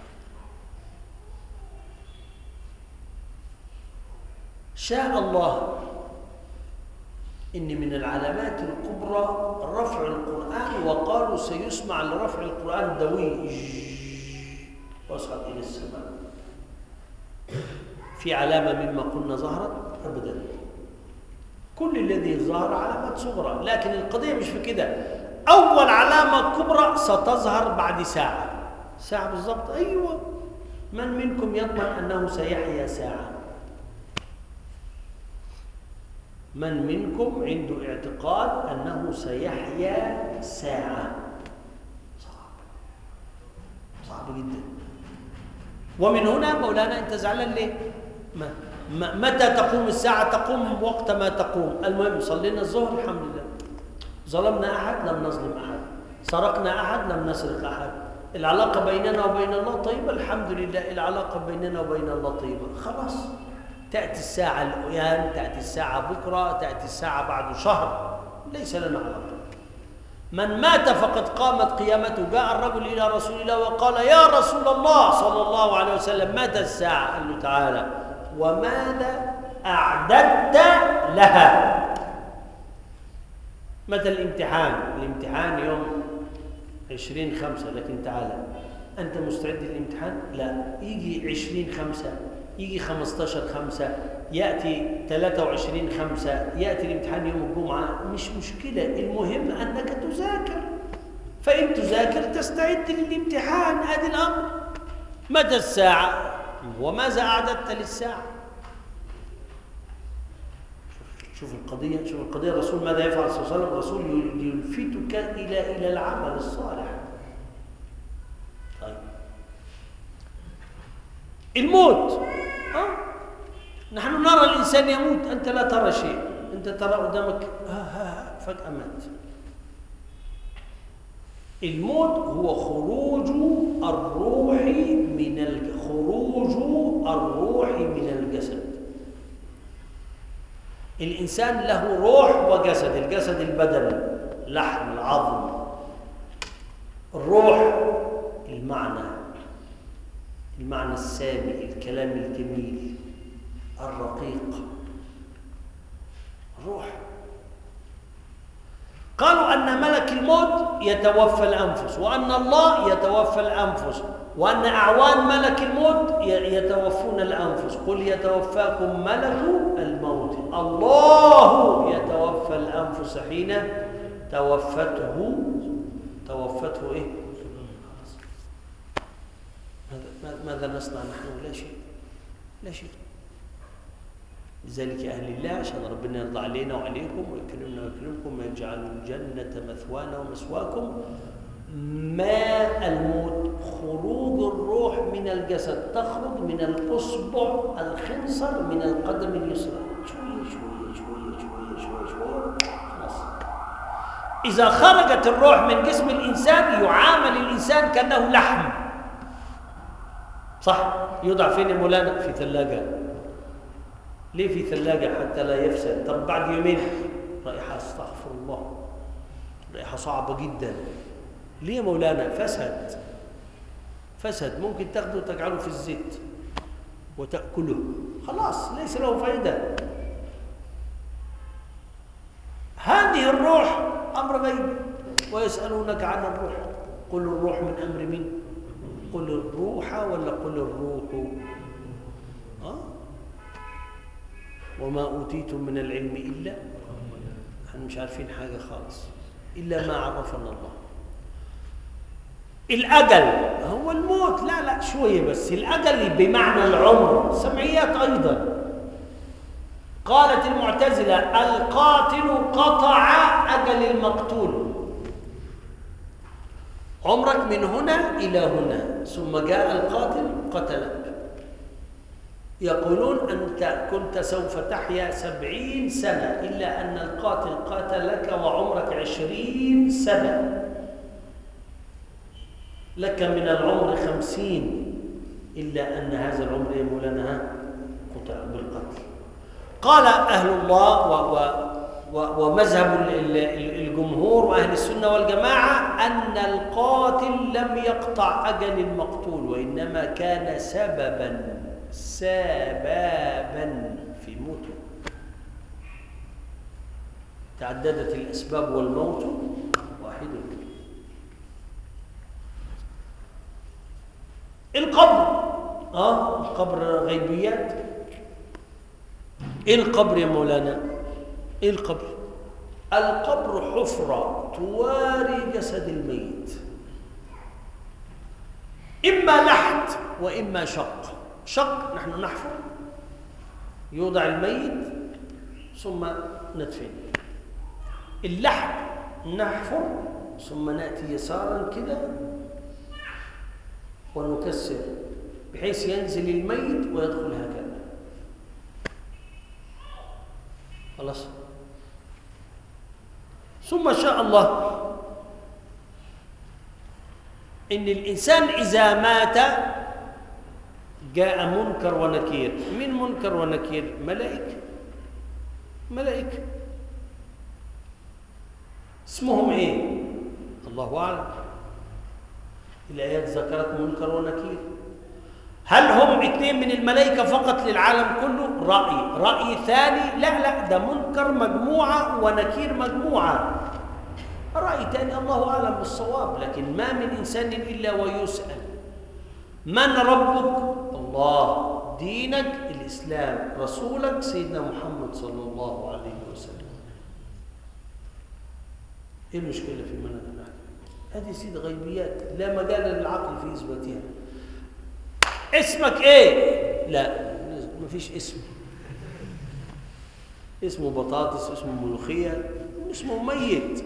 شاء الله إن من العلامات الكبرى رفع القرآن، وقالوا سيسمع لرفع القرآن دوي واصعد إلى السماء. في علامة مما قلنا ظهرت؟ أبدا. كل الذي ظهر علامات صغرى، لكن القضية مش في كده. أول علامة كبرى ستظهر بعد ساعة، ساعة بالضبط. أيوة، من منكم يضمن أنه سيحيا ساعة؟ من منكم عنده اعتقاد أنه سيحيا ساعة؟ صعب جدا. ومن هنا مولانا أنت زعلان ليه؟ متى تقوم الساعة؟ تقوم وقت ما تقوم. المهم صلينا الظهر الحمد لله، ظلمنا أحد لم نظلم أحد، سرقنا أحد لم نسرق أحد، العلاقة بيننا وبين الله طيبة الحمد لله، العلاقة بيننا وبين الله طيبة، خلاص. تأتي الساعة الآن، تأتي الساعة بكرة، تأتي الساعة بعد شهر، ليس لنا علاقة. من مات فقد قامت قيامته. جاء الرجل إلى رسول الله وقال: يا رسول الله صلى الله عليه وسلم، متى الساعة؟ قال له: تعالى، وماذا أعددت لها؟ متى الامتحان؟ الامتحان يوم 20/5، لكن تعالى، أنت مستعد للامتحان؟ لا. يجي 20/5، يجي 15/5، يأتي 23/5، يأتي الامتحان يوم الجمعة، مش مشكلة، المهم أنك تذاكر، فإن تذاكر تستعد للامتحان. هذا الأمر. متى الساعة؟ وماذا أعددت للساعة؟ شوف القضية، شوف القضية. الرسول ماذا يفعل صلى الله عليه وسلم؟ الرسول يلفتك إلى العمل الصالح. طيب، الموت. نحن نرى الإنسان يموت، أنت لا ترى شيء، أنت ترى قدامك فجأة مات. الموت هو خروج الروح من الجسد. الإنسان له روح وجسد. الجسد البدن، لحم، العظم. الروح المعنى السامي، الكلام الجميل الرقيق، الروح. قالوا أن ملك الموت يتوفى الأنفس، وأن الله يتوفى الأنفس، وأن أعوان ملك الموت يتوفون الأنفس. قل يتوفاكم ملك الموت، الله يتوفى الأنفس حين توفته إيه؟ ماذا نصنع نحن؟ لا شيء، لا شيء. لذلك أهل الله، عشان ربنا يرضى علينا وعليكم ويكرمنا ويكرمكم ويجعل الجنة مثوانا ومثواكم، ما الموت؟ خروج الروح من الجسد، تخرج من الأصبع الخنصر من القدم اليسرى، شوية شوية شوية شوية شوية شوية، خلاص. إذا خرجت الروح من جسم الإنسان يعامل الإنسان كأنه لحم، صح؟ يوضع فين يا مولانا؟ في ثلاجة. ليه في ثلاجة؟ حتى لا يفسد. طب بعد يومين رائحة، استغفر الله، رائحة صعبة جدا. ليه يا مولانا؟ فسد. ممكن تاخده وتجعله في الزيت وتأكله، خلاص ليس له فائدة. هذه الروح أمر غيب. ويسألونك عن الروح، قل الروح من أمر مين؟ قل الروح ولا قل الروح؟ وما أوتيتم من العلم إلا، احنا مش عارفين حاجة خالص إلا ما عرفنا الله. الأجل هو الموت، لا شوية بس. الأجل بمعنى العمر، سمعيات أيضا. قالت المعتزلة: القاتل قطع أجل المقتول، عمرك من هنا إلى هنا، ثم جاء القاتل قتلك. يقولون أنت كنت سوف تحيا 70 سنة، إلا أن القاتل قاتلك وعمرك 20 سنة. لك من العمر 50، إلا أن هذا العمر يا مولانا قطع بالقتل. قال أهل الله ومذهب الجمهور وأهل السنة والجماعة أن القاتل لم يقطع أجل المقتول، وإنما كان سبباً في موته. تعددت الأسباب والموت واحد. القبر غيبيات. إيه القبر يا مولانا؟ إيه القبر؟ القبر حفرة تواري جسد الميت، إما لحد وإما شق. شق نحن نحفر، يوضع الميت ثم ندفن. اللحد نحفر ثم نأتي يسارا كده ونكسر بحيث ينزل الميت ويدخل هكذا. خلاص. ثم شاء الله إن الإنسان إذا مات جاء منكر ونكير. من منكر ونكير؟ ملائكة. ملائكة اسمهم إيه؟ الله أعلم. الآيات ذكرت منكر ونكير. هل هم اثنين من الملائكة فقط للعالم كله؟ رأي ثاني لا، ده منكر مجموعة ونكير مجموعة. رأي ثاني الله أعلم بالصواب، لكن ما من إنسان إلا ويسأل من ربك؟ الله. دينك الإسلام. رسولك سيدنا محمد صلى الله عليه وسلم. إيه المشكلة في منهج؟ هذه سيد غيبيات لا مجال للعقل في إثباتها. اسمك إيه؟ لا، ما فيش اسم. اسمه بطاطس، اسمه ملوخية، اسمه ميت.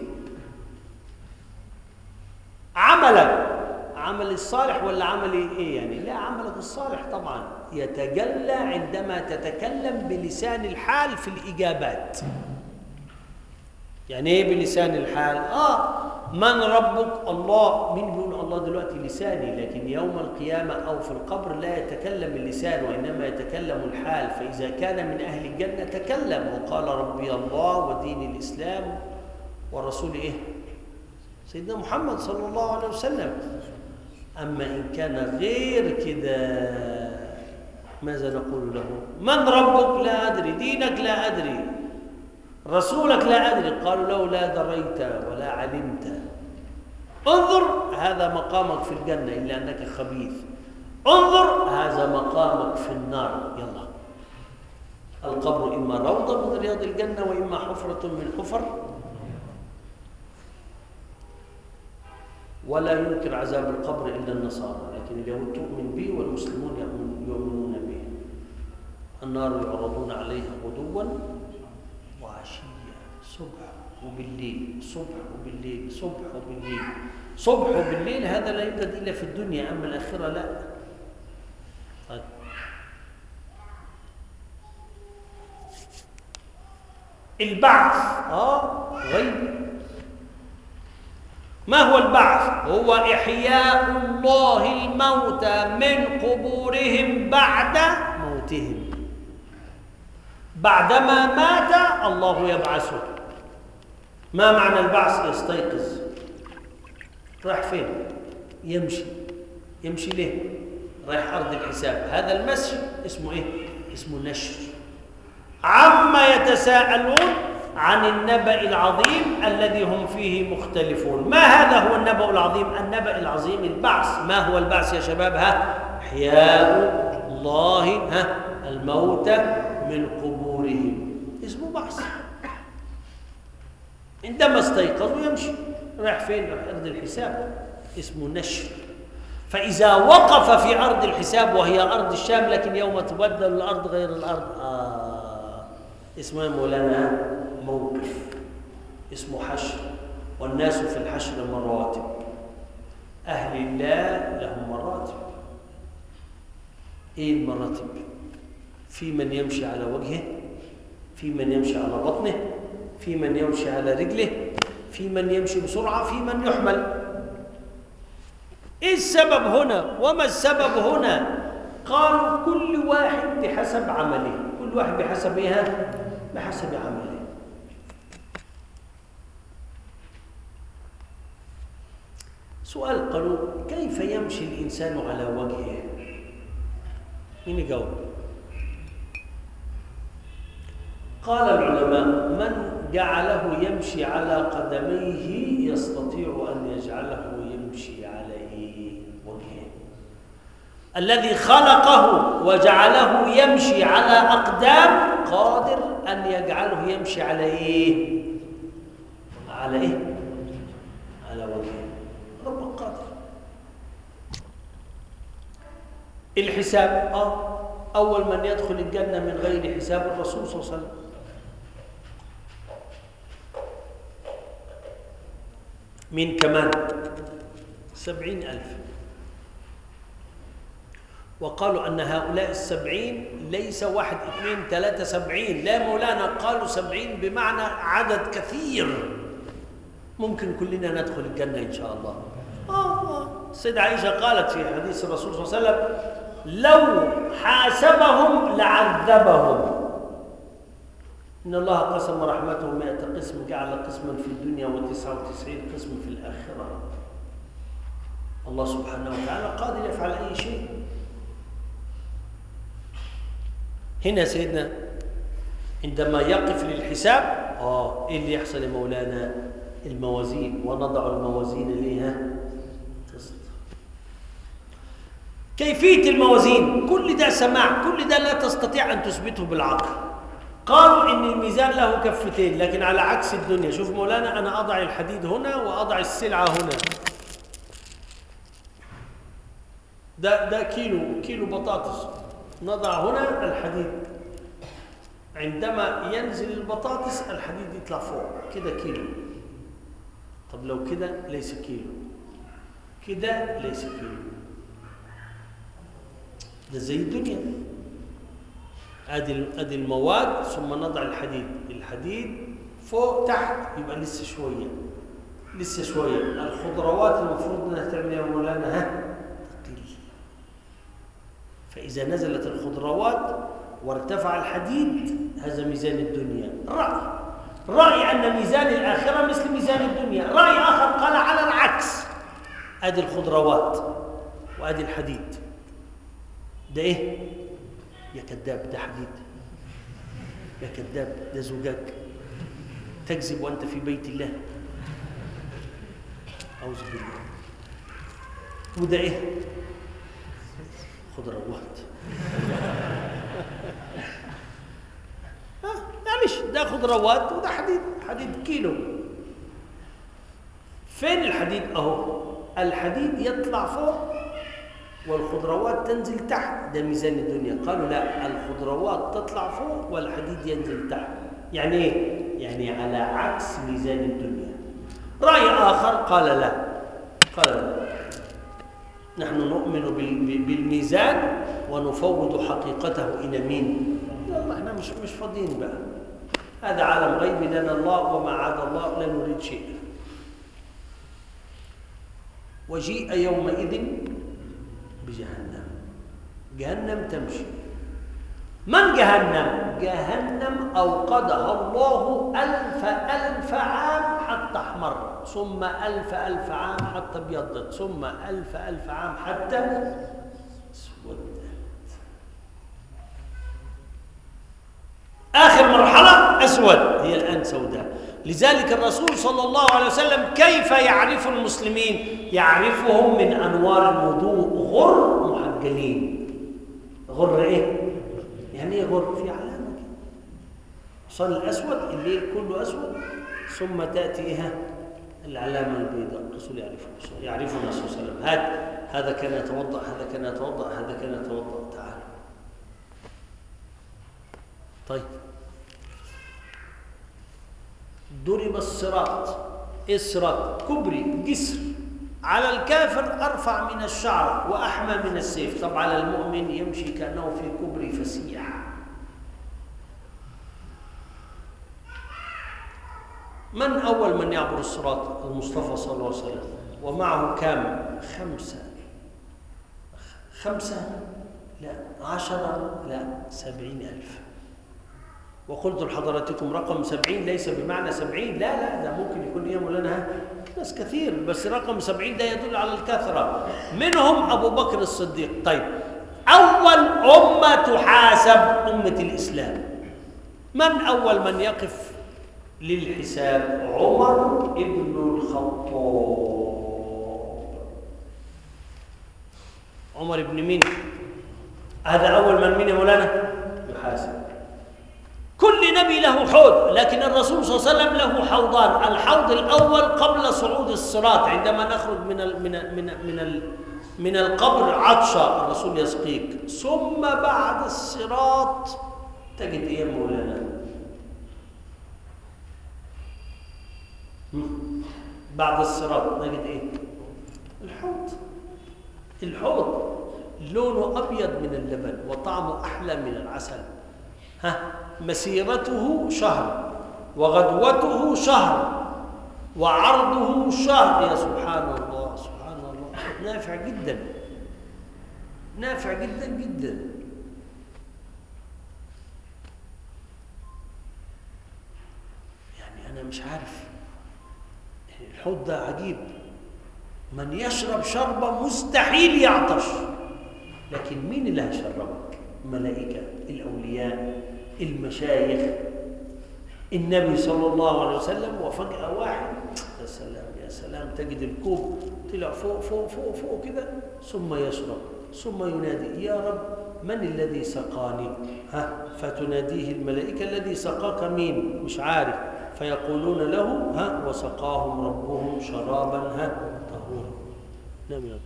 عملك عمل الصالح ولا عمل ايه يعني؟ لا، عملك الصالح طبعا يتجلى عندما تتكلم بلسان الحال في الإجابات. يعني ايه بلسان الحال؟ من ربك؟ الله. مين بيقول الله دلوقتي؟ لساني. لكن يوم القيامة أو في القبر لا يتكلم اللسان وإنما يتكلم الحال. فإذا كان من أهل الجنة تكلم وقال ربي الله ودين الإسلام والرسول إيه؟ سيدنا محمد صلى الله عليه وسلم. أما إن كان غير كده ماذا نقول له؟ من ربك؟ لا أدري. دينك؟ لا أدري. رسولك؟ لا أدري. قالوا له لا دريت ولا علمت. انظر، هذا مقامك في الجنة إلا أنك خبيث. انظر، هذا مقامك في النار. يلا. القبر إما روضة من رياض الجنة وإما حفرة من حفر. ولا ينكر عذاب القبر إلا النصارى، لكن اليهود تؤمن به والمسلمون يؤمنون به. النار يعرضون عليها غدوا وعشيا، صبح وبالليل، صبح وبالليل، صبح وبالليل، صبح وبالليل. هذا لا يوجد إلا في الدنيا، أما الآخرة لا. طيب. البعث غيب. ما هو البعث؟ هو إحياء الله الموتى من قبورهم بعد موتهم. بعدما مات الله يبعثه. ما معنى البعث؟ يستيقظ. رايح فين؟ يمشي. يمشي ليه؟ رايح أرض الحساب. هذا المشي اسمه إيه؟ اسمه نشر. عما يتساءلون عن النبأ العظيم الذي هم فيه مختلفون. ما هذا هو النبأ العظيم؟ النبأ العظيم البعث. ما هو البعث يا شباب؟ إحياء الله الموتى من قبورهم. اسمه بعث. عندما استيقظوا يمشي. رايح فين؟ رايح أرض الحساب. اسمه نشر. فإذا وقف في أرض الحساب وهي أرض الشام، لكن يوم تبدل الأرض غير الأرض، اسمه مولانا موقف. اسمه حشر. والناس في الحشر مراتب. أهل الله لهم مراتب. إيه المراتب؟ في من يمشي على وجهه، في من يمشي على بطنه، في من يمشي على رجله، في من يمشي بسرعة، في من يحمل. إيه السبب هنا؟ وما السبب هنا؟ قالوا كل واحد بحسب عمله. كل واحد بحسب إيه؟ بحسب عمله. سؤال، قالوا كيف يمشي الإنسان على وجهه؟ مين يجاوب؟ قال العلماء من جعله يمشي على قدميه يستطيع أن يجعله يمشي على وجهه. الذي خلقه وجعله يمشي على أقدام قادر أن يجعله يمشي على إيه؟ على إيه؟ على وجهه. ربك قادر. الحساب أول من يدخل الجنة من غير حساب الرسول صلى الله عليه وسلم. مين كمان؟ 70,000. وقالوا أن هؤلاء 70 ليس 1 2 3 70. لا مولانا، قالوا 70 بمعنى عدد كثير، ممكن كلنا ندخل الجنة إن شاء الله. السيدة عائشة قالت في حديث الرسول صلى الله عليه وسلم: لو حاسبهم لعذبهم. إن الله قسم رحمته 100 قسم، جعل قسما في الدنيا و99 قسم في الآخرة. الله سبحانه وتعالى قادر يفعل أي شيء. هنا سيدنا عندما يقف للحساب إيه اللي يحصل يا مولانا؟ الموازين، ونضع الموازين ليها قسط. كيفية الموازين كل ده سماع، كل ده لا تستطيع أن تثبته بالعقل. قالوا إن الميزان له كفتين، لكن على عكس الدنيا. شوف مولانا، أنا أضع الحديد هنا وأضع السلعة هنا. ده كيلو بطاطس، نضع هنا الحديد. عندما ينزل البطاطس الحديد يطلع فوق كده كيلو. طب لو كده ليس كيلو، كده ليس كيلو. ده زي الدنيا. ادي المواد، ثم نضع الحديد فوق تحت، يبقى لسه شويه. الخضروات المفروض انها تعمل يا مولانا تقل. فاذا نزلت الخضروات وارتفع الحديد، هذا ميزان الدنيا. رأي أن ميزان الآخرة مثل ميزان الدنيا. رأي آخر قال على العكس. ادي الخضروات وادي الحديد. ده ايه؟ يا كذاب، ده حديد. يا كذاب، ده زجاج. تكذب وأنت في بيت الله. أعوذ بالله. وده إيه؟ خضروات. معلش، ده خضروات وده حديد كيلو. فين الحديد؟ أهو الحديد يطلع فوق والخضروات تنزل تحت. ده ميزان الدنيا. قالوا لا، الخضروات تطلع فوق والحديد ينزل تحت. يعني ايه؟ يعني على عكس ميزان الدنيا. رأي آخر قال لا، نحن نؤمن بالميزان ونفوض حقيقته إلى مين؟ الله. احنا مش فاضيين بقى. هذا عالم غيب لنا الله، وما عاد الله لا نريد شيء. وجيء يومئذ جهنم تمشي. من جهنم؟ جهنم أوقدها الله 1000 عام حتى احمر، ثم 1000 عام حتى ابيضت، ثم 1000 عام حتى اسودت. آخر مرحلة أسود، هي الآن سوداء. لذلك الرسول صلى الله عليه وسلم كيف يعرف المسلمين؟ يعرفهم من أنوار الوضوء، غر محجلين. غر إيه؟ يعني إيه غر؟ في علامة كده. صار الأسود، الليل كله أسود، ثم تأتي العلامة البيضاء. الرسول يعرفنا صلى الله عليه وسلم. هذا كان يتوضأ، هذا كان يتوضأ، هذا كان يتوضأ. تعالى. طيب، ضرب الصراط. إيه الصراط؟ كبري، جسر على الكافر أرفع من الشعر وأحمى من السيف. طب على المؤمن يمشي كأنه في كبري فسيح. من أول من يعبر الصراط؟ المصطفى صلى الله عليه وسلم، ومعه كام؟ 5 لا 10 لا 70,000. وقلت لحضراتكم رقم 70 ليس بمعنى 70، لا، ده ممكن يكون إيه مولانا؟ ناس كثير، بس رقم 70 ده يدل على الكثرة. منهم أبو بكر الصديق. طيب، أول أمة تحاسب أمة الإسلام. من أول من يقف للحساب؟ عمر ابن الخطاب. عمر ابن مين؟ هذا أول من يا مولانا؟ يحاسب. كل نبي له حوض، لكن الرسول صلى الله عليه وسلم له حوضان. الحوض الأول قبل صعود الصراط، عندما نخرج من القبر عطشا الرسول يسقيك، ثم بعد الصراط تجد إيه يا مولانا؟ بعد الصراط نجد إيه؟ الحوض. الحوض لونه أبيض من اللبن وطعمه أحلى من العسل. مسيرته شهر وغدوته شهر وعرضه شهر. يا سبحان الله سبحان الله، نافع جدا، نافع جدا جدا. يعني أنا مش عارف، الحوض ده عجيب. من يشرب شربة مستحيل يعطش، لكن مين اللي هيشربك؟ الملائكة، الأولياء، المشايخ، النبي صلى الله عليه وسلم. وفجأة واحد، يا سلام يا سلام، تجد الكوب طلع فوق فوق فوق فوق كده، ثم يشرب، ثم ينادي يا رب من الذي سقاني؟ فتناديه الملائكة الذي سقاك مين؟ مش عارف. فيقولون له وسقاهم ربهم شرابا طهورا. نام يا رب.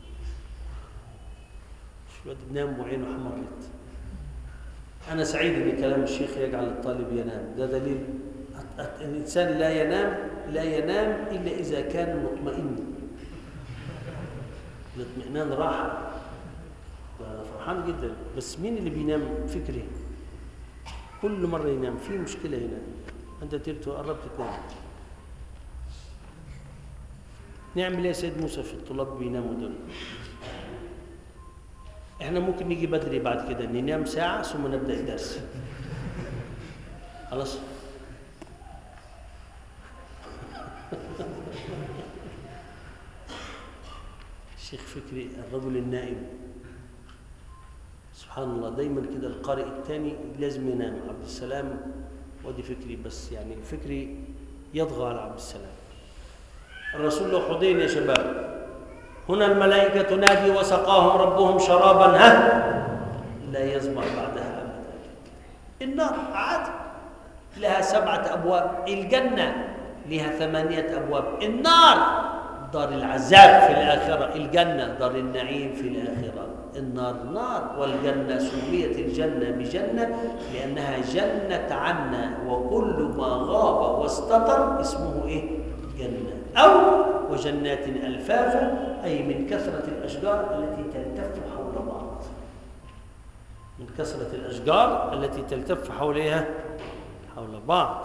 الواد بنام وعينه حمرت. أنا سعيد إن كلام الشيخ يجعل الطالب ينام، ده دليل. الإنسان لا ينام إلا إذا كان مطمئن. الاطمئنان راحة، أنا فرحان جدا. بس مين اللي بينام فكري؟ كل مرة ينام، في مشكلة هنا. أنت قربت تنام. نعمل إيه يا سيد موسى في الطلاب بيناموا دول؟ احنا ممكن نيجي بدري بعد كده، ننام ساعة ثم نبدأ الدرس. خلاص. الشيخ فكري الرجل النائم، سبحان الله، دايما كده القارئ الثاني لازم ينام. عبد السلام ودي فكري، بس يعني فكري يطغى على عبد السلام. الرسول له حوضين يا شباب. هنا الملائكة تنادي وسقاهم ربهم شرابا لا يظمأ بعدها أبدا. النار عادي لها 7 أبواب، الجنة لها 8 أبواب. النار دار العذاب في الآخرة، الجنة دار النعيم في الآخرة. النار نار، والجنة سميت الجنة بجنة لأنها جنت عنا، وكل ما غاب واستتر اسمه إيه؟ جنة. أو وجنات ألفافا، أي من كثرة الأشجار التي تلتف حول بعض. من كثرة الأشجار التي تلتف حولها حول بعض.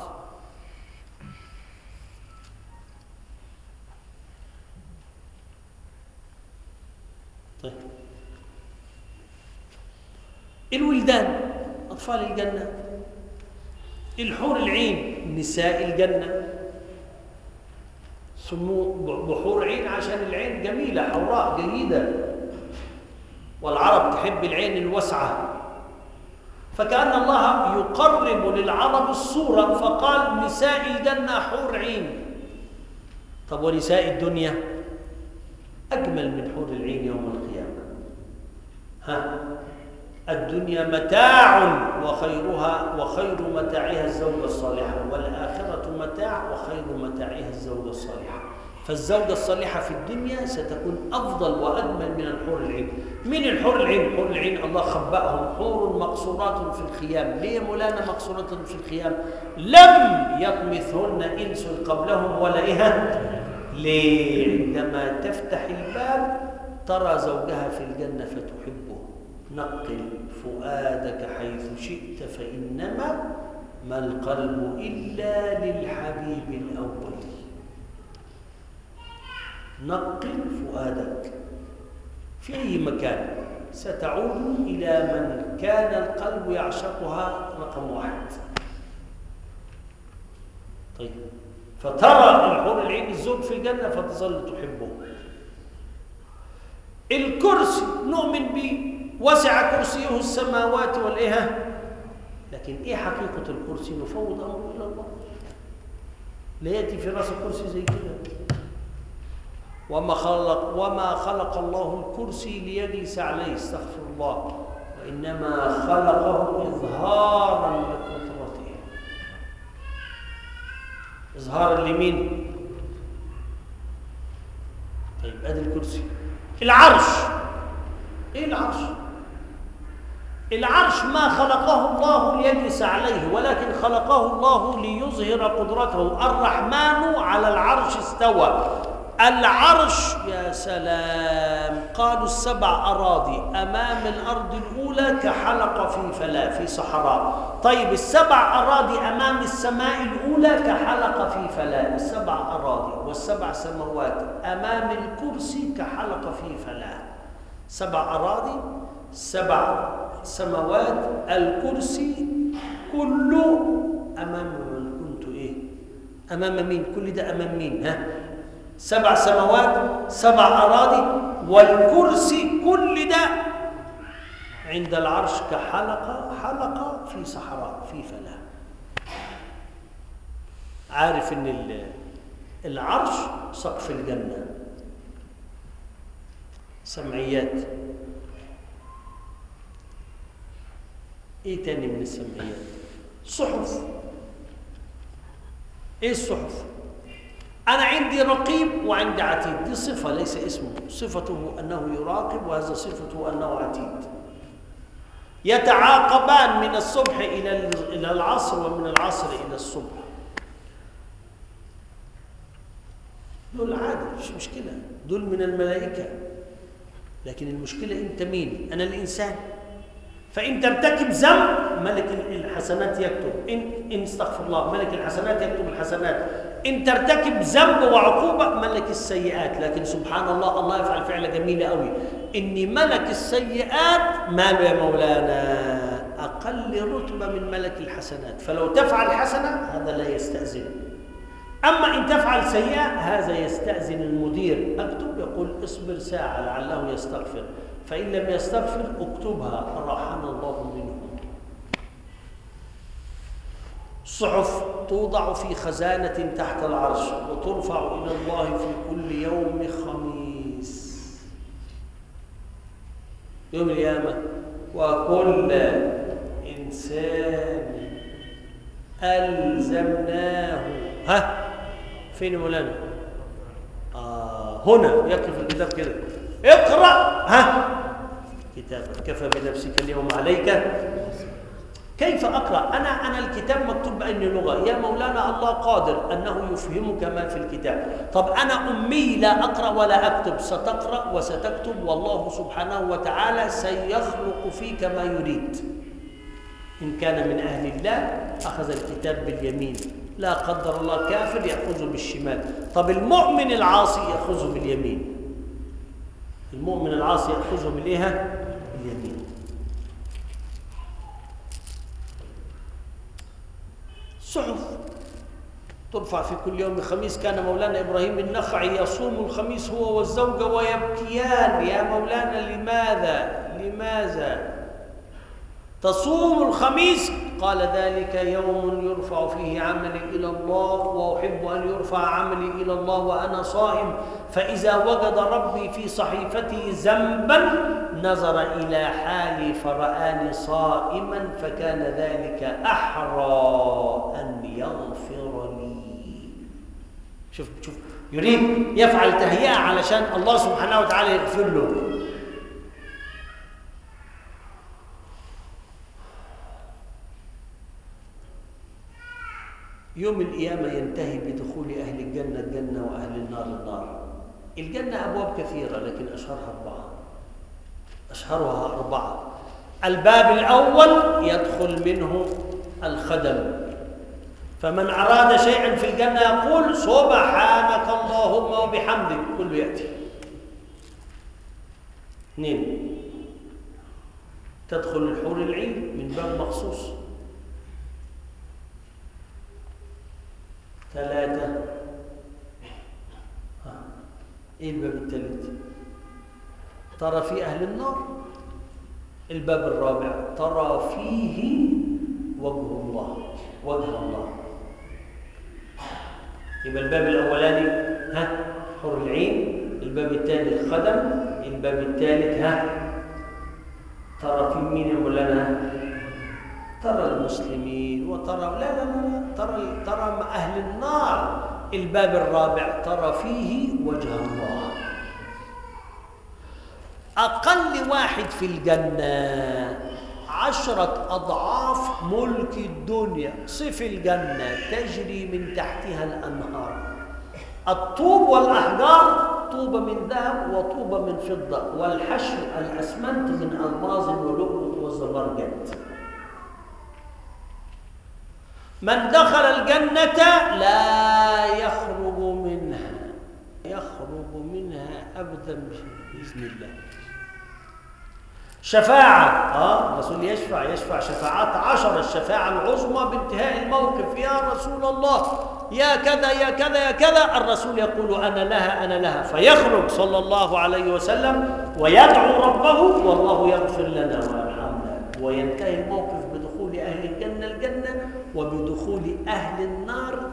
طيب، الولدان أطفال الجنة، الحور العين نساء الجنة، سموه بحور عين عشان العين جميلة حوراء جيدة، والعرب تحب العين الوسعة، فكأن الله يقرب للعرب الصورة فقال نساء الجنة حور عين. طب ونساء الدنيا أجمل من حور العين يوم القيامة. الدنيا متاع وخير متاعها الزوجة الصالحة، والآخرة متاع وخير متاعها الزوجة الصالحة. فالزوجة الصالحة في الدنيا ستكون أفضل وأجمل من الحور العين. من الحور العين؟ حور العين الله خبأهم، حور مقصورات في الخيام. ليه مولانا مقصورات في الخيام؟ لم يطمثهن إنس قبلهم ولا ليه؟ عندما تفتح الباب ترى زوجها في الجنة فتحبه. نقل فؤادك حيث شئت فإنما ما القلب إلا للحبيب الأول. نقل فؤادك في أي مكان ستعود إلى من كان القلب يعشقها رقم 1. طيب، فترى الحور العين الزوج في الجنة فتظل تحبه. الكرسي نؤمن به، وسع كرسيه السماوات والإيه، لكن إيه حقيقة الكرسي؟ نفوض أمره إلى الله. لا يأتي في رأس الكرسي زي كده. وما خلق الله الكرسي ليجلس عليه، استغفر الله، وإنما خلقه إظهارا لقدرته. إظهار اليمين. طيب أدي الكرسي. العرش، إيه العرش؟ العرش ما خلقه الله ليجلس عليه، ولكن خلقه الله ليظهر قدرته. الرحمن على العرش استوى. العرش يا سلام، قالوا السبع أراضي أمام الأرض الأولى كحلقة في فلاة في صحراء. طيب السبع أراضي أمام السماء الأولى كحلقة في فلاة. السبع أراضي والسبع سماوات أمام الكرسي كحلقة في فلاة. سبع أراضي، سبع سماوات، الكرسي كله أمام من كنت إيه؟ أمام مين؟ كل ده أمام مين؟ ها؟ سبع سماوات، سبع أراضي، والكرسي كل ده عند العرش كحلقة في صحراء في فلاة. عارف إن العرش سقف الجنة، سمعيات. إيه تاني من السمعيات؟ صحف. إيه الصحف؟ أنا عندي رقيب وعندي عتيد، دي صفة ليس اسمه، صفته أنه يراقب وهذا صفته أنه عتيد. يتعاقبان من الصبح إلى العصر ومن العصر إلى الصبح. دول عادي، مش مشكلة، دول من الملائكة. لكن المشكلة أنت مين؟ أنا الإنسان. فإن ترتكب ذنب ملك الحسنات يكتب، إن استغفر الله ملك الحسنات يكتب الحسنات. إن ترتكب ذنب وعقوبة ملك السيئات. لكن سبحان الله، الله يفعل فعلة جميلة قوي، إني ملك السيئات ماله يا مولانا؟ أقل رتبة من ملك الحسنات. فلو تفعل حسنة هذا لا يستأذن، أما إن تفعل سيئة هذا يستأذن المدير. أكتب، يقول اصبر ساعة لعله يستغفر، فإن لم يستغفر اكتبها رحمنا الله منه. الصحف توضع في خزانة تحت العرش وترفع إلى الله في كل يوم خميس، يوم القيامة. وكل إنسان ألزمناه، ها فين يا مولانا؟ هنا يقف الكتاب كده، اقرأ ها كتابك كفى بنفسك اليوم عليك. كيف أقرأ؟ أنا الكتاب مكتوب بأي لغة؟ يا مولانا الله قادر أنه يفهمك ما في الكتاب. طب أنا أمي لا أقرأ ولا أكتب، ستقرأ وستكتب، والله سبحانه وتعالى سيخلق فيك ما يريد. إن كان من أهل الله أخذ الكتاب باليمين، لا قدر الله كافر يأخذه بالشمال. طب المؤمن العاصي يأخذه باليمين، المؤمن العاصي يأخذه بالإيه؟ باليمين. صحف ترفع في كل يوم خميس. كان مولانا إبراهيم النخعي يصوم الخميس هو والزوجة ويبكيان. يا مولانا لماذا تصوم الخميس؟ قال ذلك يوم يرفع فيه عملي إلى الله، وأحب أن يرفع عملي إلى الله وأنا صائم، فإذا وجد ربي في صحيفتي ذنبا نظر إلى حالي فرآني صائما، فكان ذلك أحرى أن يغفر لي. شوف يريد يفعل تهيئة علشان الله سبحانه وتعالى يغفر له. يوم القيامة ينتهي بدخول أهل الجنة الجنة وأهل النار النار. الجنة أبواب كثيرة لكن أشهرها أربعة. الباب الأول يدخل منه الخدم، فمن أراد شيئا في الجنة يقول سبحانك اللهم وبحمدك، كله يأتي. 2 تدخل الحور العين من باب مخصوص. 3 إيه الباب الثالث؟ ترى في أهل النار. الباب الرابع ترى فيه وجه الله. يبقى الباب الأولاني حور العين، الباب الثاني الخدم، الباب الثالث ترى في مين يا مولانا؟ ترى المسلمين وترى لا لا لا ترى أهل النار الباب الرابع ترى فيه وجه الله. أقل واحد في الجنة 10 أضعاف ملك الدنيا. صف الجنة تجري من تحتها الأنهار، الطوب والأحجار طوبة من ذهب وطوبة من فضة، والحشو الأسمنت من ألماظ ولؤلؤ وزبرجد. من دخل الجنة لا يخرج منها أبدا بإذن الله. شفاعة الرسول يشفع شفاعات 10، الشفاعة العظمى بانتهاء الموقف. يا رسول الله يا كذا يا كذا يا كذا، الرسول يقول أنا لها، فيخرج صلى الله عليه وسلم ويدعو ربه والله يغفر لنا ويرحمنا، وينتهي الموقف بدخول أهل الجنة وبدخول أهل النار.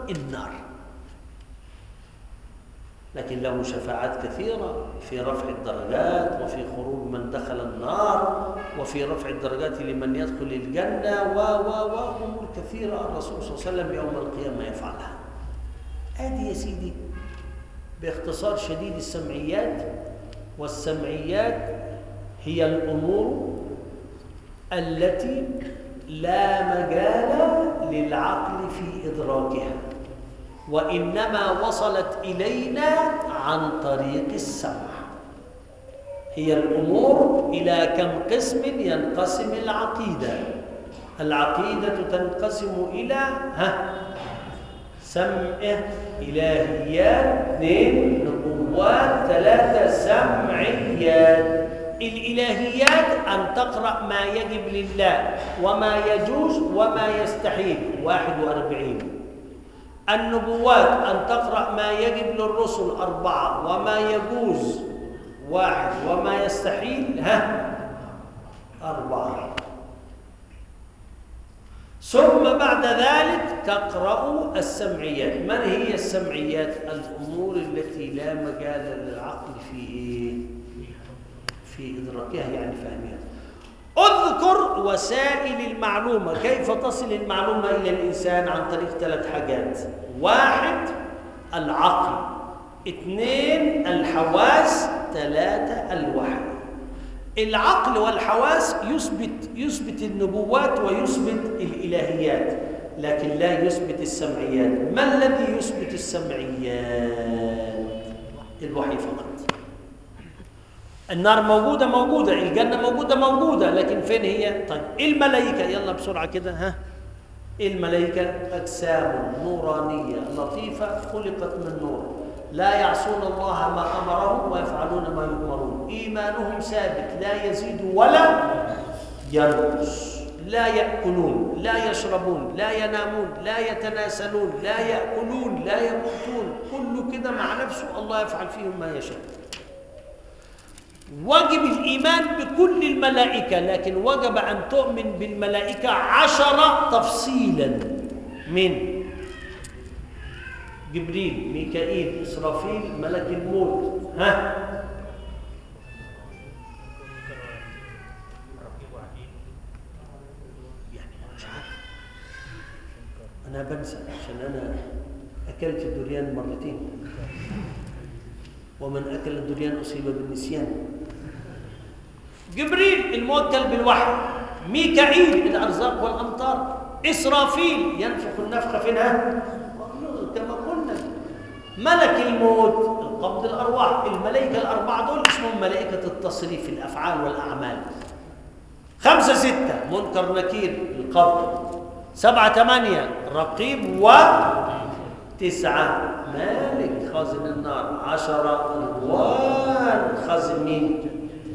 لكن له شفاعات كثيرة في رفع الدرجات، وفي خروج من دخل النار، وفي رفع الدرجات لمن يدخل الجنة، وأمور كثيرة الرسول صلى الله عليه وسلم يوم القيامة يفعلها. آدي يا سيدي باختصار شديد السمعيات. والسمعيات هي الأمور التي لا مجال للعقل في إدراكها، وإنما وصلت إلينا عن طريق السمع. هي الأمور إلى كم قسم ينقسم العقيدة تنقسم إلى سمع إلهيات، 2 نبوات، 3 سمعيات. الإلهيات أن تقرأ ما يجب لله وما يجوز وما يستحيل 41. النبوات أن تقرأ ما يجب للرسل 4 وما يجوز 1 وما يستحيل 4. ثم بعد ذلك تقرأ السمعيات. من هي السمعيات؟ الأمور التي لا مجال للعقل في إدراكها، يعني فهمها. اذكر وسائل المعلومة. كيف تصل المعلومة إلى الإنسان؟ عن طريق 3 حاجات: 1 العقل، 2 الحواس، 3 الوحي. العقل والحواس يثبت النبوات ويثبت الإلهيات، لكن لا يثبت السمعيات. ما الذي يثبت السمعيات؟ الوحي فقط. النار موجودة، الجنة موجودة، لكن فين هي؟ طيب الملائكة، يلا بسرعة كده. الملائكة أجسام نورانية لطيفة خلقت من نور، لا يعصون الله ما أمرهم ويفعلون ما يؤمرون. إيمانهم ثابت لا يزيد ولا ينقص، لا يأكلون، لا يشربون، لا ينامون، لا يتناسلون، لا يأكلون، لا يموتون، كله كده مع نفسه، الله يفعل فيهم ما يشاء. وجب الإيمان بكل الملائكة، لكن وجب أن تؤمن بالملائكة 10 تفصيلا: من جبريل، ميكائيل، إسرافيل، ملك الموت. يعني مش عارف، أنا بنسى عشان أنا أكلت الدريان مرتين، ومن أكل الدريان أصيب بالنسيان. جبريل الموكل بالوحي، ميكائيل الأرزاق والأمطار، إسرافيل ينفخ النفخة فيها كما قلنا، ملك الموت القبض الأرواح. الملائكة ال4 دول اسمهم ملائكة التصريف، الأفعال والأعمال. 5 6 منكر نكير القبض، 7 8 رقيب، و9 مالك خازن النار، 10 رضوان خازن مين؟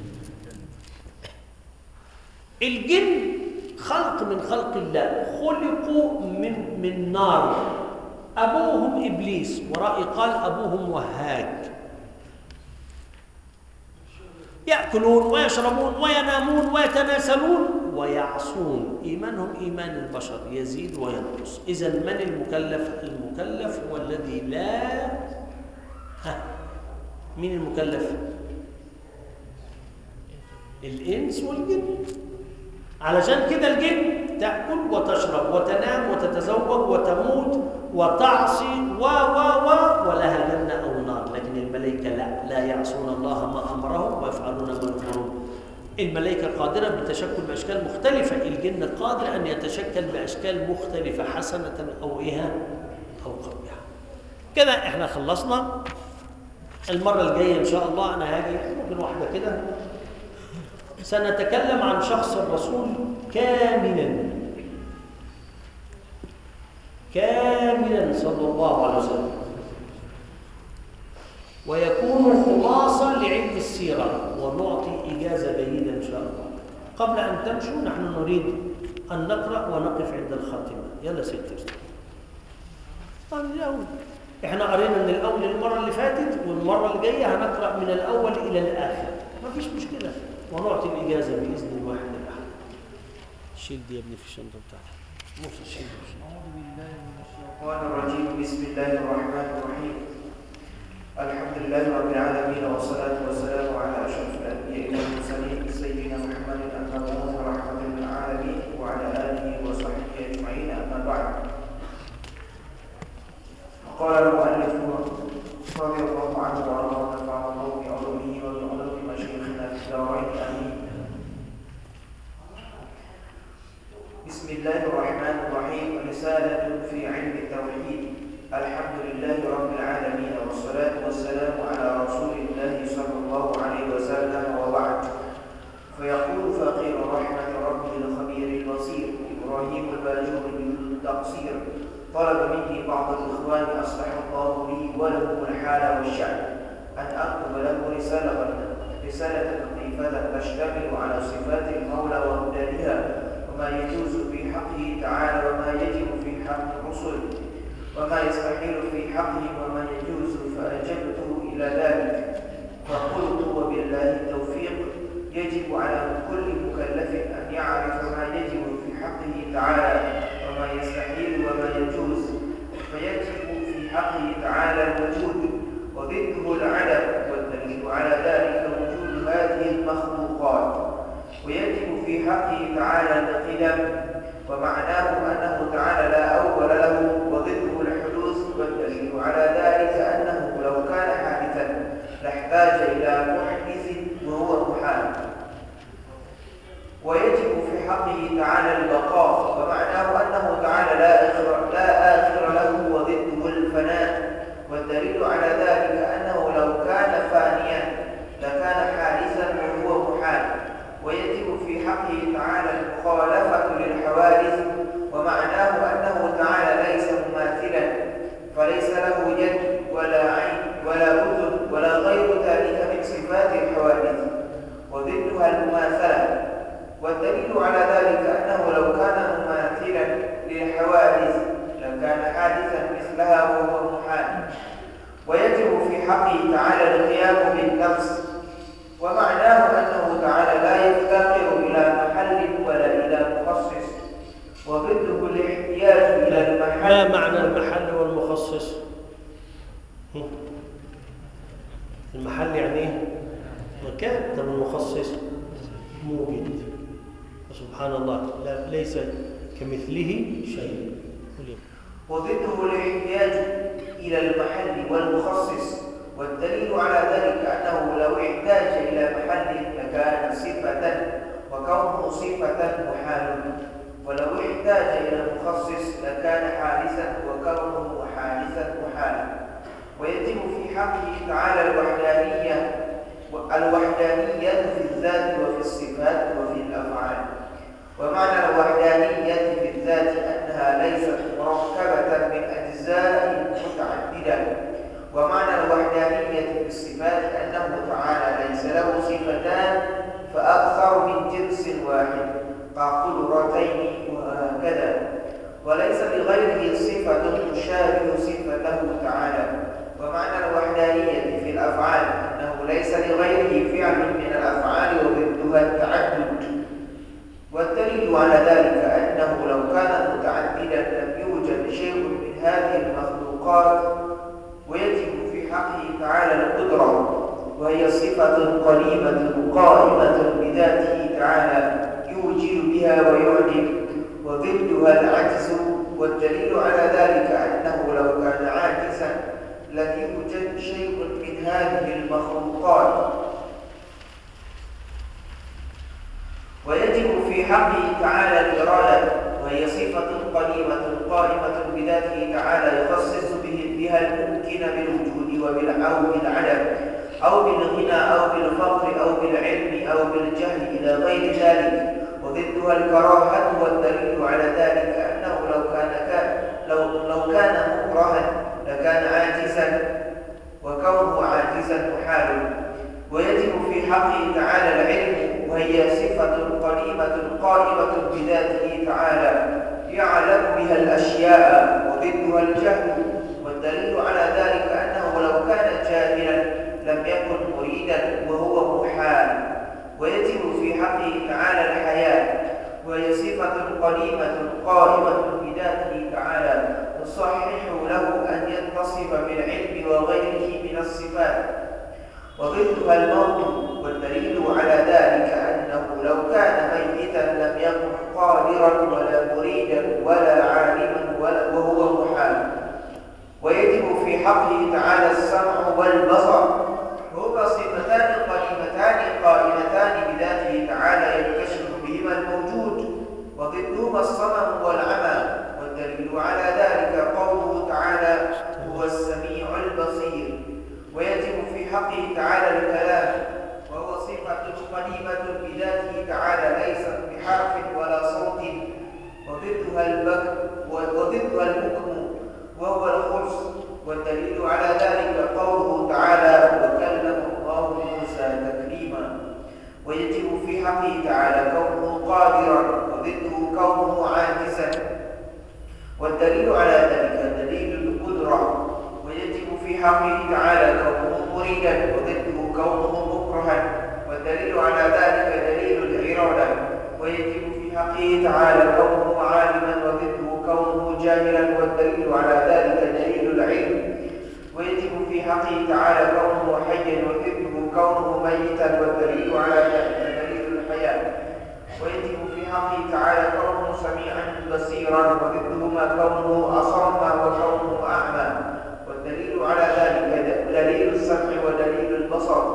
الجن خلق من خلق الله، خلقوا من نار. أبوهم إبليس، ورأي قال أبوهم وهاج. يأكلون ويشربون وينامون ويتناسلون ويعصون. إيمانهم إيمان البشر يزيد وينقص. إذن من المكلف؟ المكلف هو الذي لا مين المكلف؟ الإنس والجن. علشان كده الجن تأكل وتشرب وتنام وتتزوج وتموت وتعصي ولها جنة أو نار. لكن الملائكة لا يعصون الله ما أمرهم ويفعلون ما يؤمرون. الملائكة قادرة بتشكل بأشكال مختلفة، الجن قادر أن يتشكل بأشكال مختلفة حسنة أو أو قبيحة. كده احنا خلصنا. المرة الجاية إن شاء الله أنا هاجي ممكن واحدة كده سنتكلم عن شخص الرسول كاملا صلى الله عليه وسلم، ويكون خلاصة لعلم السيرة، ونعطي إجازة جيدة إن شاء الله. قبل أن تمشوا نحن نريد أن نقرأ ونقف عند الخاتمة. يلا ستر. طيب الأول إحنا قرينا من الأول المرة اللي فاتت، والمرة الجاية هنقرأ من الأول إلى الآخر، ما فيش مشكلة، ونعطي الإجازة بإذن الواحد الأحد. شيل دي يا ابني في الشنطة بتاعتك. أعوذ بالله من الشيطان الرجيم. بسم الله الرحمن الرحيم. الحمد لله رب العالمين، والصلاة والسلام على أشرف الأنبياء والمرسلين سيدنا محمد المبعوث رحمة للعالمين وعلى آله وصحبه أجمعين. أما بعد، قال المؤلف رضي الله عنه وأرضاه ونفعنا الله بعلومه وبعلوم مشايخنا في الدارين آمين. بسم الله الرحمن الرحيم. رسالة في علم التوحيد. الحمد لله رب العالمين، والصلاة والسلام على رسول الله صلى الله عليه وسلم، وبعد. فيقول فقير رحمة ربه الخبير البصير إبراهيم الباجور بالتقصير، طلب مني بعض الإخوان أصلح الله لي ولهم الحال والشأن أن أكتب له رسالة لطيفة تشتمل على صفات المولى ومدادها، وما يجوز في حقه تعالى وما يجب في حق الرسل، وما يستحيل في حقهم وما يجوز، فأجبته إلى ذلك فقلت وبالله التوفيق يجب على كل مكلف أن يعرف ما يجب في حقه تعالى وما يستحيل وما يجوز. فيجب في حقه تعالى الوجود وضده العدم، والدليل على ذلك وجود هذه المخلوقات. ويجب في حقه تعالى القدم، ومعناه أنه تعالى لا أول له، وضده الحدوث، والدليل على ذلك أنه لو كان حادثا لاحتاج إلى محدث وهو محال. ويجب في حقه تعالى البقاء، ومعناه أنه تعالى لا آخر له، وضده الفناء، والدليل على ذلك أنه لو كان فانيا لكان حادثا وهو محال. ويجب في حقه تعالى المخالفة للحوادث، ومعناه أنه تعالى ليس مماثلا، فليس له يد ولا عين ولا أذن ولا غير ذلك من صفات الحوادث، وضدها المماثلة. والدليل على ذلك أنه لو كان مماثلا للحوادث لكان حادثا مثلها وهو محال. ويجب في حقه تعالى القيام بالنفس، ومعناه أنه تعالى لا يفتقر إلى محل ولا إلى مخصص، وضده الاحتياج إلى المحل. ما معنى المحل والمخصص؟ المحل يعني ايه؟ مكان. طب المخصص موجود، سبحان الله، ليس كمثله شيء. وضده الاحتياج إلى المحل والمخصص، والدليل على ذلك أنه لو احتاج إلى محل لكان صفة، وكونه صفة محال، ولو احتاج إلى المخصص لكان حادثا، وكونه حادثا محالا. ويتم في حقه تعالى الوحدانية في الذات وفي الصفات وفي الأفعال. ومعنى الوحدانية في الذات أنها ليست مركبة من أجزاء متعددة، ومعنى الوحدانية في الصفات أنه تعالى ليس له صفتان فأكثر من جنس واحد كقدرتين وهكذا، وليس لغيره صفة تشابه صفته تعالى. ومعنى الوحدانية في الأفعال أنه ليس لغيره فعل من الأفعال وضدها التعدد. والدليل على ذلك أنه لو كان متعددا لم يوجد شيء من هذه المخلوقات. ويجب في حقه تعالى القدرة، وهي صفة قريبة قائمة بذاته تعالى يوجد بها ويعلم، وضدها العجز، والدليل على ذلك أنه لو كان عاجزا لم يوجد شيء من هذه المخلوقات. ويجب في حقه تعالى الإرادة، وهي صفة قديمة قائمة بذاته تعالى يخصص بها الممكن بالوجود أو بالعدم أو بالغنى أو بالفقر أو بالعلم أو بالجهل إلى غير ذلك. وضدها الكراهة، والدليل على ذلك أنه لو كان مكرها لكان عاجزا، وكونه عاجزا محال. ويجب في حقه تعالى العلم، وهي صفة قديمة قائمة بذاته تعالى يعلم بها الأشياء. وضدها الجهل، والدليل على ذلك أنه لو كان جاهلا لم يكن مريدا، وهو محال. ويجب في حقه تعالى الحياة، وهي صفة قديمة قائمة بذاته تعالى تصحح له أن يتصف بالعلم وغيره من الصفات. وضدها الموت، والدليل على ذلك أنه لو كان ميتا لم يكن قادرا ولا مريدا ولا عالما وهو محال. ويجب في حقه تعالى السمع والبصر، وهما صفتان قديمتان قائمتان بذاته تعالى يكتشف بهما الموجود. وضدهما الصمم والعمى، والدليل على ذلك قوله تعالى هو السميع البصير. ويجب في حقه تعالى الكلام، وهو صفة قديمة بذاته تعالى ليست بحرف ولا صوت. وضدها البكم، وهو الخرس. والدليل على ذلك قوله تعالى وكلم الله موسى تكليما. ويجب في حقه تعالى كونه قادرا، وضده كونه عاجزا. والدليل على ذلك دليل القدرة. ويجب في حقه تعالى كونه مريدا، وضده كونه مكرها. والدليل على ذلك دليل الإرادة. ويجب في حقه تعالى كونه عالما، وضده كونه جاهلا. والدليل على ذلك دليل العلم. ويجب في حقه تعالى كونه حيا، وضده كونه ميتا. والدليل على ذلك دليل الحياة. ويجب في حقه تعالى كونه سميعا بصيرا، وضدهما كونه أصم وكونه أعمى. والدليل على ذلك دليل السمع ودليل البصر.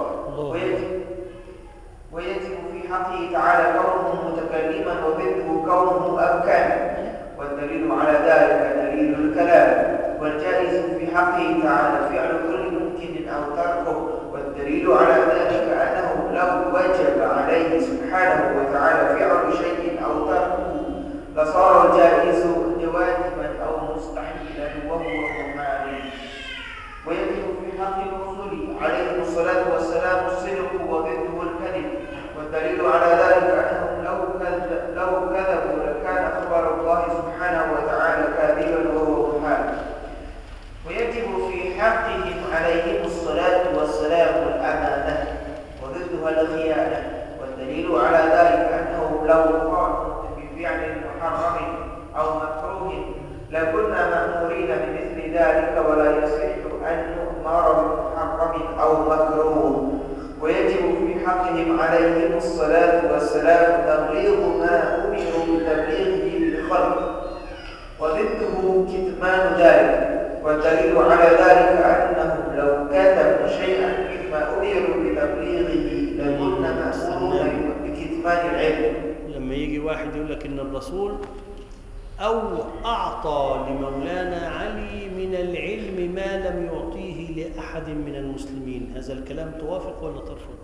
ويجب في حقه تعالى كونه متكلما، وضده كونه أبكام. والدليل على ذلك دليل الكلام. والجائز في حقه تعالى فعل كل ممكن أو تركه. والدليل على ذلك أنه لو وجب عليه سبحانه وتعالى فعل شيء أو تركه لصار الجائز واجبا أو مستحيلا، وهو محال. ويجب في حق الرسل عليهم الصلاة والسلام الصدق، وضده الكذب. والدليل على ذلك أنهم لو كذبوا لكان خبر الله سبحانه وتعالى كاذبا، وهو محال. ويجب في حقهم عليهم الصلاة والسلام الأمانة، وضدها الخيانة. والدليل على ذلك أنه لو قاموا بفعل محرم أو مكروه لكنا مأمورين بمثل ذلك، ولا يصح أن نؤمر بمحرم أو مكروه. ويجب في حقهم عليهم الصلاة والسلام تبليغ ما أمروا بتبليغه للخلق، وضده كتمان ذلك. والدليل على ذلك أنهم لو كتموا شيئا مما أمروا بتبليغه لكنا مأمورون بكتمان العلم. لما يجي واحد يقول لك إن الرسول أو أعطى لمولانا علي من العلم ما لم يعطيه لأحد من المسلمين، هذا الكلام توافق ولا ترفض؟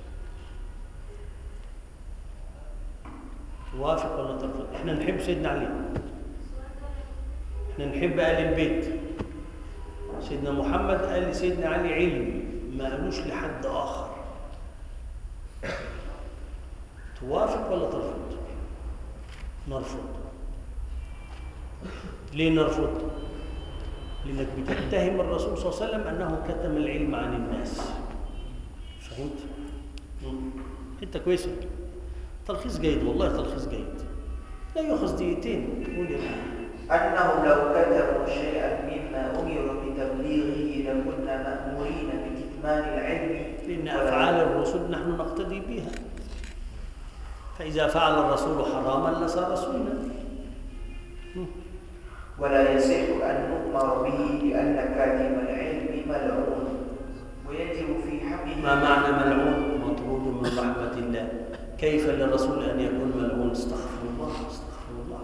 توافق ولا ترفض؟ إحنا نحب سيدنا علي، إحنا نحب آل البيت. سيدنا محمد قال لسيدنا علي علم ما قالوش لحد آخر. توافق ولا ترفض؟ نرفض. ليه نرفض؟ لأنك بتتهم الرسول صلى الله عليه وسلم أنه كتم العلم عن الناس. فهمت؟ أنت كويس؟ تلخيص جيد، والله تلخيص جيد، لا يؤخذ دقيقتين. قول يا ابني. أنهم لو كتموا شيئا مما أمروا بتبليغه لكنا مأمورين بكتمان العلم، لأن أفعال الرسل نحن نقتدي بها، فإذا فعل الرسول حراما لصار سنة. ولا يصح أن نؤمر به لأن كاتم العلم ملعون ويجب في حقه. ما معنى ملعون؟ مطرود من رحمة الله. كيف للرسول أن يكون ملعون؟ استغفر الله استغفر الله.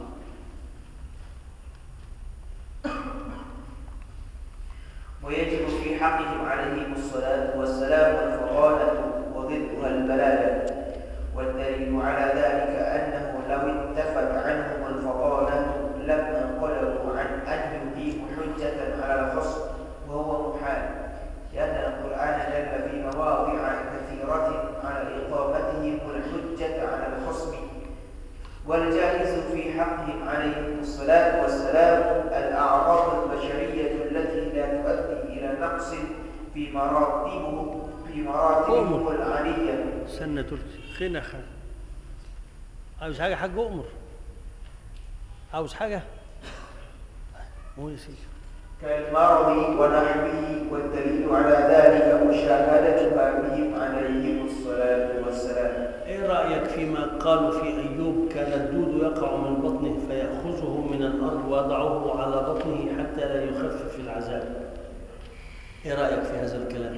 ويجب في حقهم عليهم الصلاة والسلام الفضالة وضدها البلادة. والدليل على ذلك أنه لو اتفق عنهم الفضالة لما انقلبوا عن أن يقيموا حجة على الخصم وهو محال، لأن القرآن دل في مواضع كثيرة على إقامتهم الحجة على الخصم. والجائز في حقهم عليهم الصلاة والسلام الأعراض البشرية التي لا تؤدي إلى نقص في مراتبهم العالية. سنة تركي خينا خان عاوز حاجة حاج أؤمر، عاوز حاجة قول يا سيدي. كالمرض ونحوه. والدليل على ذلك مشاهدتها بهم عليهم الصلاة والسلام. ايه رأيك فيما قالوا في أيوب كان الدود يقع من بطنه فيأخذه من الأرض ويضعه على بطنه حتى لا يخفف العذاب؟ ايه رأيك في هذا الكلام؟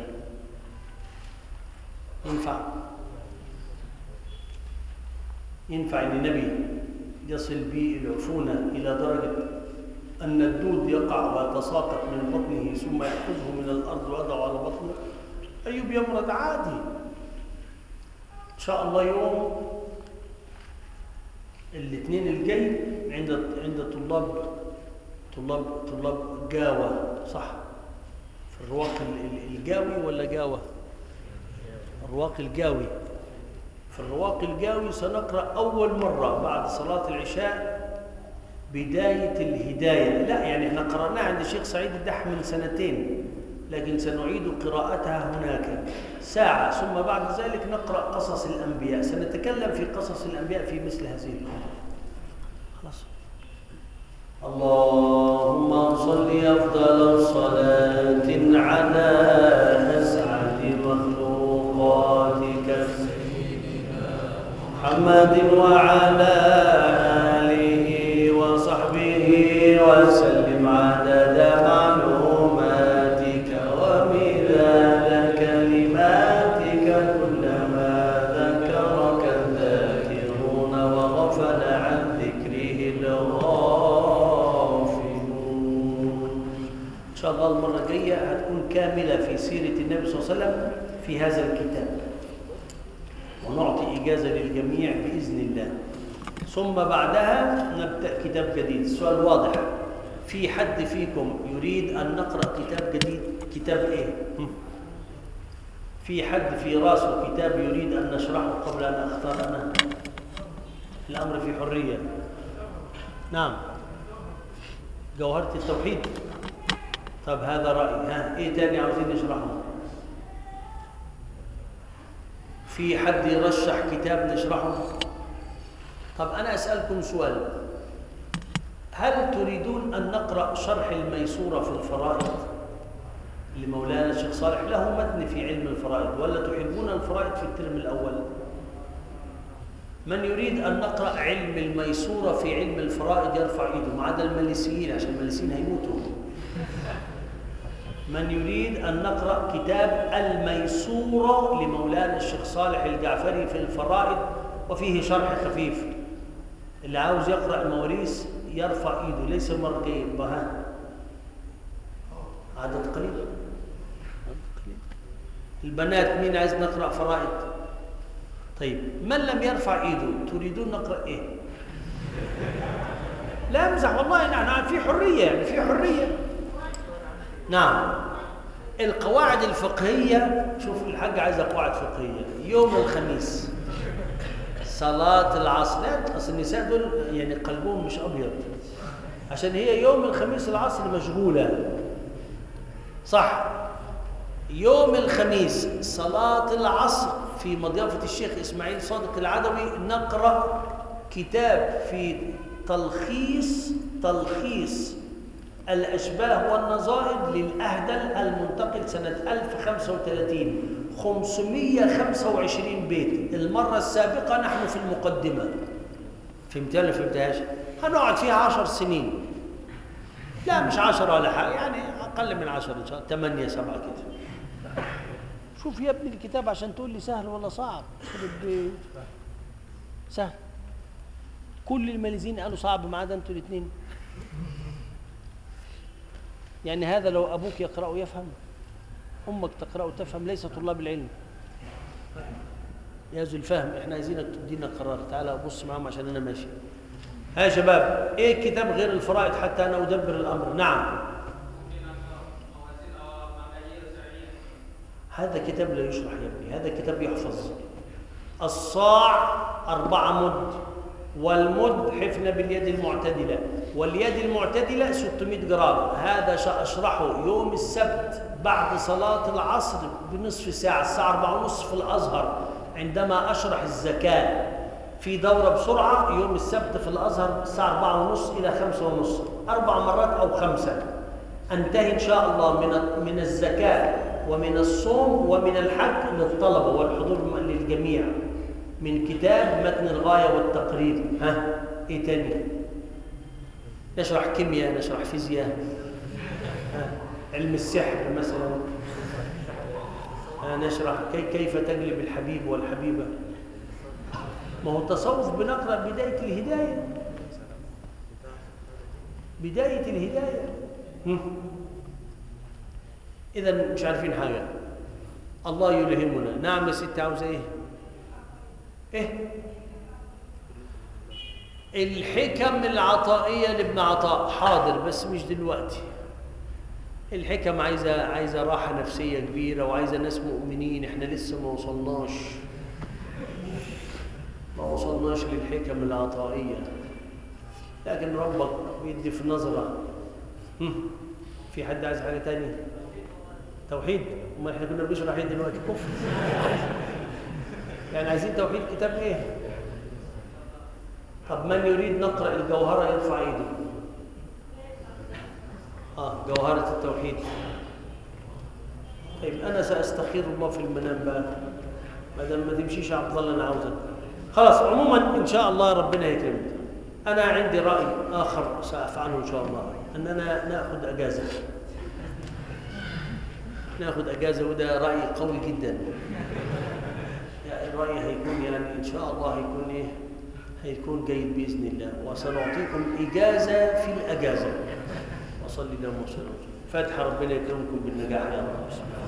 ينفع ان النبي يصل به العفونة إلى درجة أن الدود يقع ويتساقط من بطنه ثم يأخذه من الأرض ويضعه على بطنه؟ أيوب يمرض عادي إن شاء الله يوم الاثنين الجاي عند طلاب جاوة، صح؟ في الرواق الجاوي ولا جاوة؟ الرواق الجاوي. في الرواق الجاوي سنقرأ أول مرة بعد صلاة العشاء بداية الهداية. لا يعني احنا قرأناها عند الشيخ سعيد الدح من 2 لكن سنعيد قراءتها هناك ساعة، ثم بعد ذلك نقرأ قصص الأنبياء. سنتكلم في قصص الأنبياء في مثل هذه الأمور. خلاص. اللهم صل أفضل صلاة على أسعد مخلوقاتك محمد وعلى آله وصحبه وسلم عدد معلوماتك ومداد كلماتك كلما ذكرك الذاكرون وغفل عن ذكره الغافلون. إن شاء الله المرة الجاية هتكون كاملة في سيرة النبي صلى الله عليه وسلم في هذا الكتاب، ونعطي إجازة للجميع بإذن الله. ثم بعدها نبدأ كتاب جديد. السؤال واضح، في حد فيكم يريد أن نقرأ كتاب جديد؟ كتاب إيه؟ في حد في راسه كتاب يريد أن نشرحه قبل أن أختار أنا؟ الأمر في حرية. نعم، جوهرة التوحيد. طب هذا رأيي. إيه تاني عاوزين نشرحه؟ في حد يرشح كتاب نشرحه؟ طب أنا أسألكم سؤال، هل تريدون أن نقرأ شرح الميسورة في الفرائض لمولانا الشيخ صالح؟ له متن في علم الفرائض، ولا تحبون الفرائض في الترم الأول؟ من يريد أن نقرأ علم الميسورة في علم الفرائض يرفع إيده، ما عدا المليسيين عشان المليسيين هيموتوا. من يريد أن نقرأ كتاب الميسورة لمولانا الشيخ صالح الجعفري في الفرائض وفيه شرح خفيف؟ اللي عاوز يقرأ المواريث يرفع إيده، ليس مرجين بها. عدد قليل. البنات مين عايز نقرأ فرائض؟ طيب من لم يرفع إيده تريدون نقرأ إيه؟ لا أمزح والله، نحن في حرية، يعني في حرية. نعم، القواعد الفقهية. شوف الحاج عايزة قواعد فقهية. يوم الخميس صلاة العصر، لا أصل النساء دول يعني قلبهم مش أبيض، عشان هي يوم الخميس العصر مشغولة، صح؟ يوم الخميس صلاة العصر في مضيافة الشيخ إسماعيل صادق العدوي نقرأ كتاب في تلخيص الأشباه والنظائر للأهدل المنتقل سنة 1035، 525 بيت. المرة السابقة نحن في المقدمة، فهمتها ولا فهمتهاش؟ هنقعد فيها 10 سنين. لا مش 10 ولا حاجة، يعني أقل من 10 إن شاء الله، 8 7 كده. شوف يا ابني الكتاب عشان تقول لي سهل ولا صعب. سهل. كل الماليزيين قالوا صعب ما عدا انتوا الاثنين. يعني هذا لو أبوك يقرأ ويفهم، أمك تقرأ وتفهم، ليس طلاب العلم. يا ذو الفهم، احنا عايزينك تدينا قرار. تعالى بص معاهم عشان أنا ماشي. ها يا شباب، إيه الكتاب غير الفرائض حتى أنا أدبر الأمر؟ نعم. هذا كتاب لا يشرح يا ابني، هذا كتاب يحفظ. الصاع 4 مد، والمد حفنة باليد المعتدلة، واليد المعتدلة 600 جرام. هذا أشرحه يوم السبت بعد صلاة العصر بنصف ساعة، الساعة 4:30 في الأزهر، عندما أشرح الزكاة في دورة بسرعة يوم السبت في الأزهر الساعة 4:30 إلى 5:30، 4 مرات أو 5. أنتهي إن شاء الله من الزكاة ومن الصوم ومن الحج للطلبة والحضور للجميع، من كتاب متن الغاية والتقريب. ها إيه تاني؟ نشرح كيمياء، نشرح فيزياء، علم السحر مثلا، نشرح كيف تجلب الحبيب والحبيبة. ما هو التصوف بنقرأ بداية الهداية، بداية الهداية. إذا مش عارفين حاجة، الله يلهمنا. نعم يا ست، عاوزة إيه؟ الحكم العطائية لابن عطاء. حاضر بس مش دلوقتي. الحكم عايزة راحة نفسية كبيرة، وعايزة ناس مؤمنين. احنا لسه ما وصلناش للحكم العطائية، لكن ربك بيدي في نظرة. في حد عايز حاجة تانية؟ توحيد؟ ما احنا كنا بنشرح ايه دلوقتي؟ كفر. يعني عايزين توحيد كتاب ايه؟ طب من يريد نقرأ الجوهرة يرفع ايده. جوهرة التوحيد. طيب أنا سأستخير الله في المنام بقى، ما دام ما تمشيش يا عبد الله أنا عاوزك. خلاص، عموما إن شاء الله ربنا يكرمك. أنا عندي رأي آخر سأفعله إن شاء الله، أننا نأخذ أجازة. نأخذ أجازة، وده رأي قوي جدا. الرأي هيكون يعني إن شاء الله هيكون إيه؟ هيكون جيد بإذن الله، وسنعطيكم إجازة في الأجازة. وصلي اللهم وسلم. فاتحة، ربنا يكرمكم بالنجاح يا رب. بسم الله.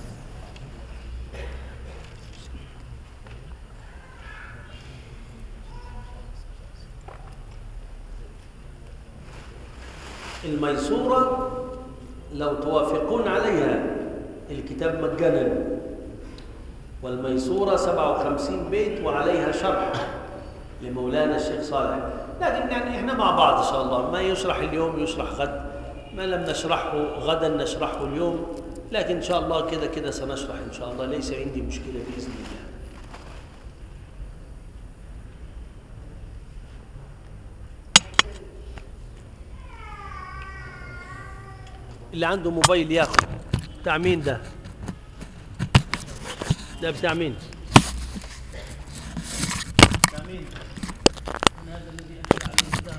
الميسورة لو توافقون عليها الكتاب مجانا، والميسورة 57 بيت وعليها شرح لمولانا الشيخ صالح. لكن يعني احنا مع بعض ان شاء الله، ما يشرح اليوم يشرح غد، ما لم نشرحه غدا نشرحه اليوم، لكن ان شاء الله كده كده سنشرح ان شاء الله، ليس عندي مشكلة بإذن الله. اللي عنده موبايل ياخد. بتاع مين ده؟ ده بتاع مين؟ بتاع مين؟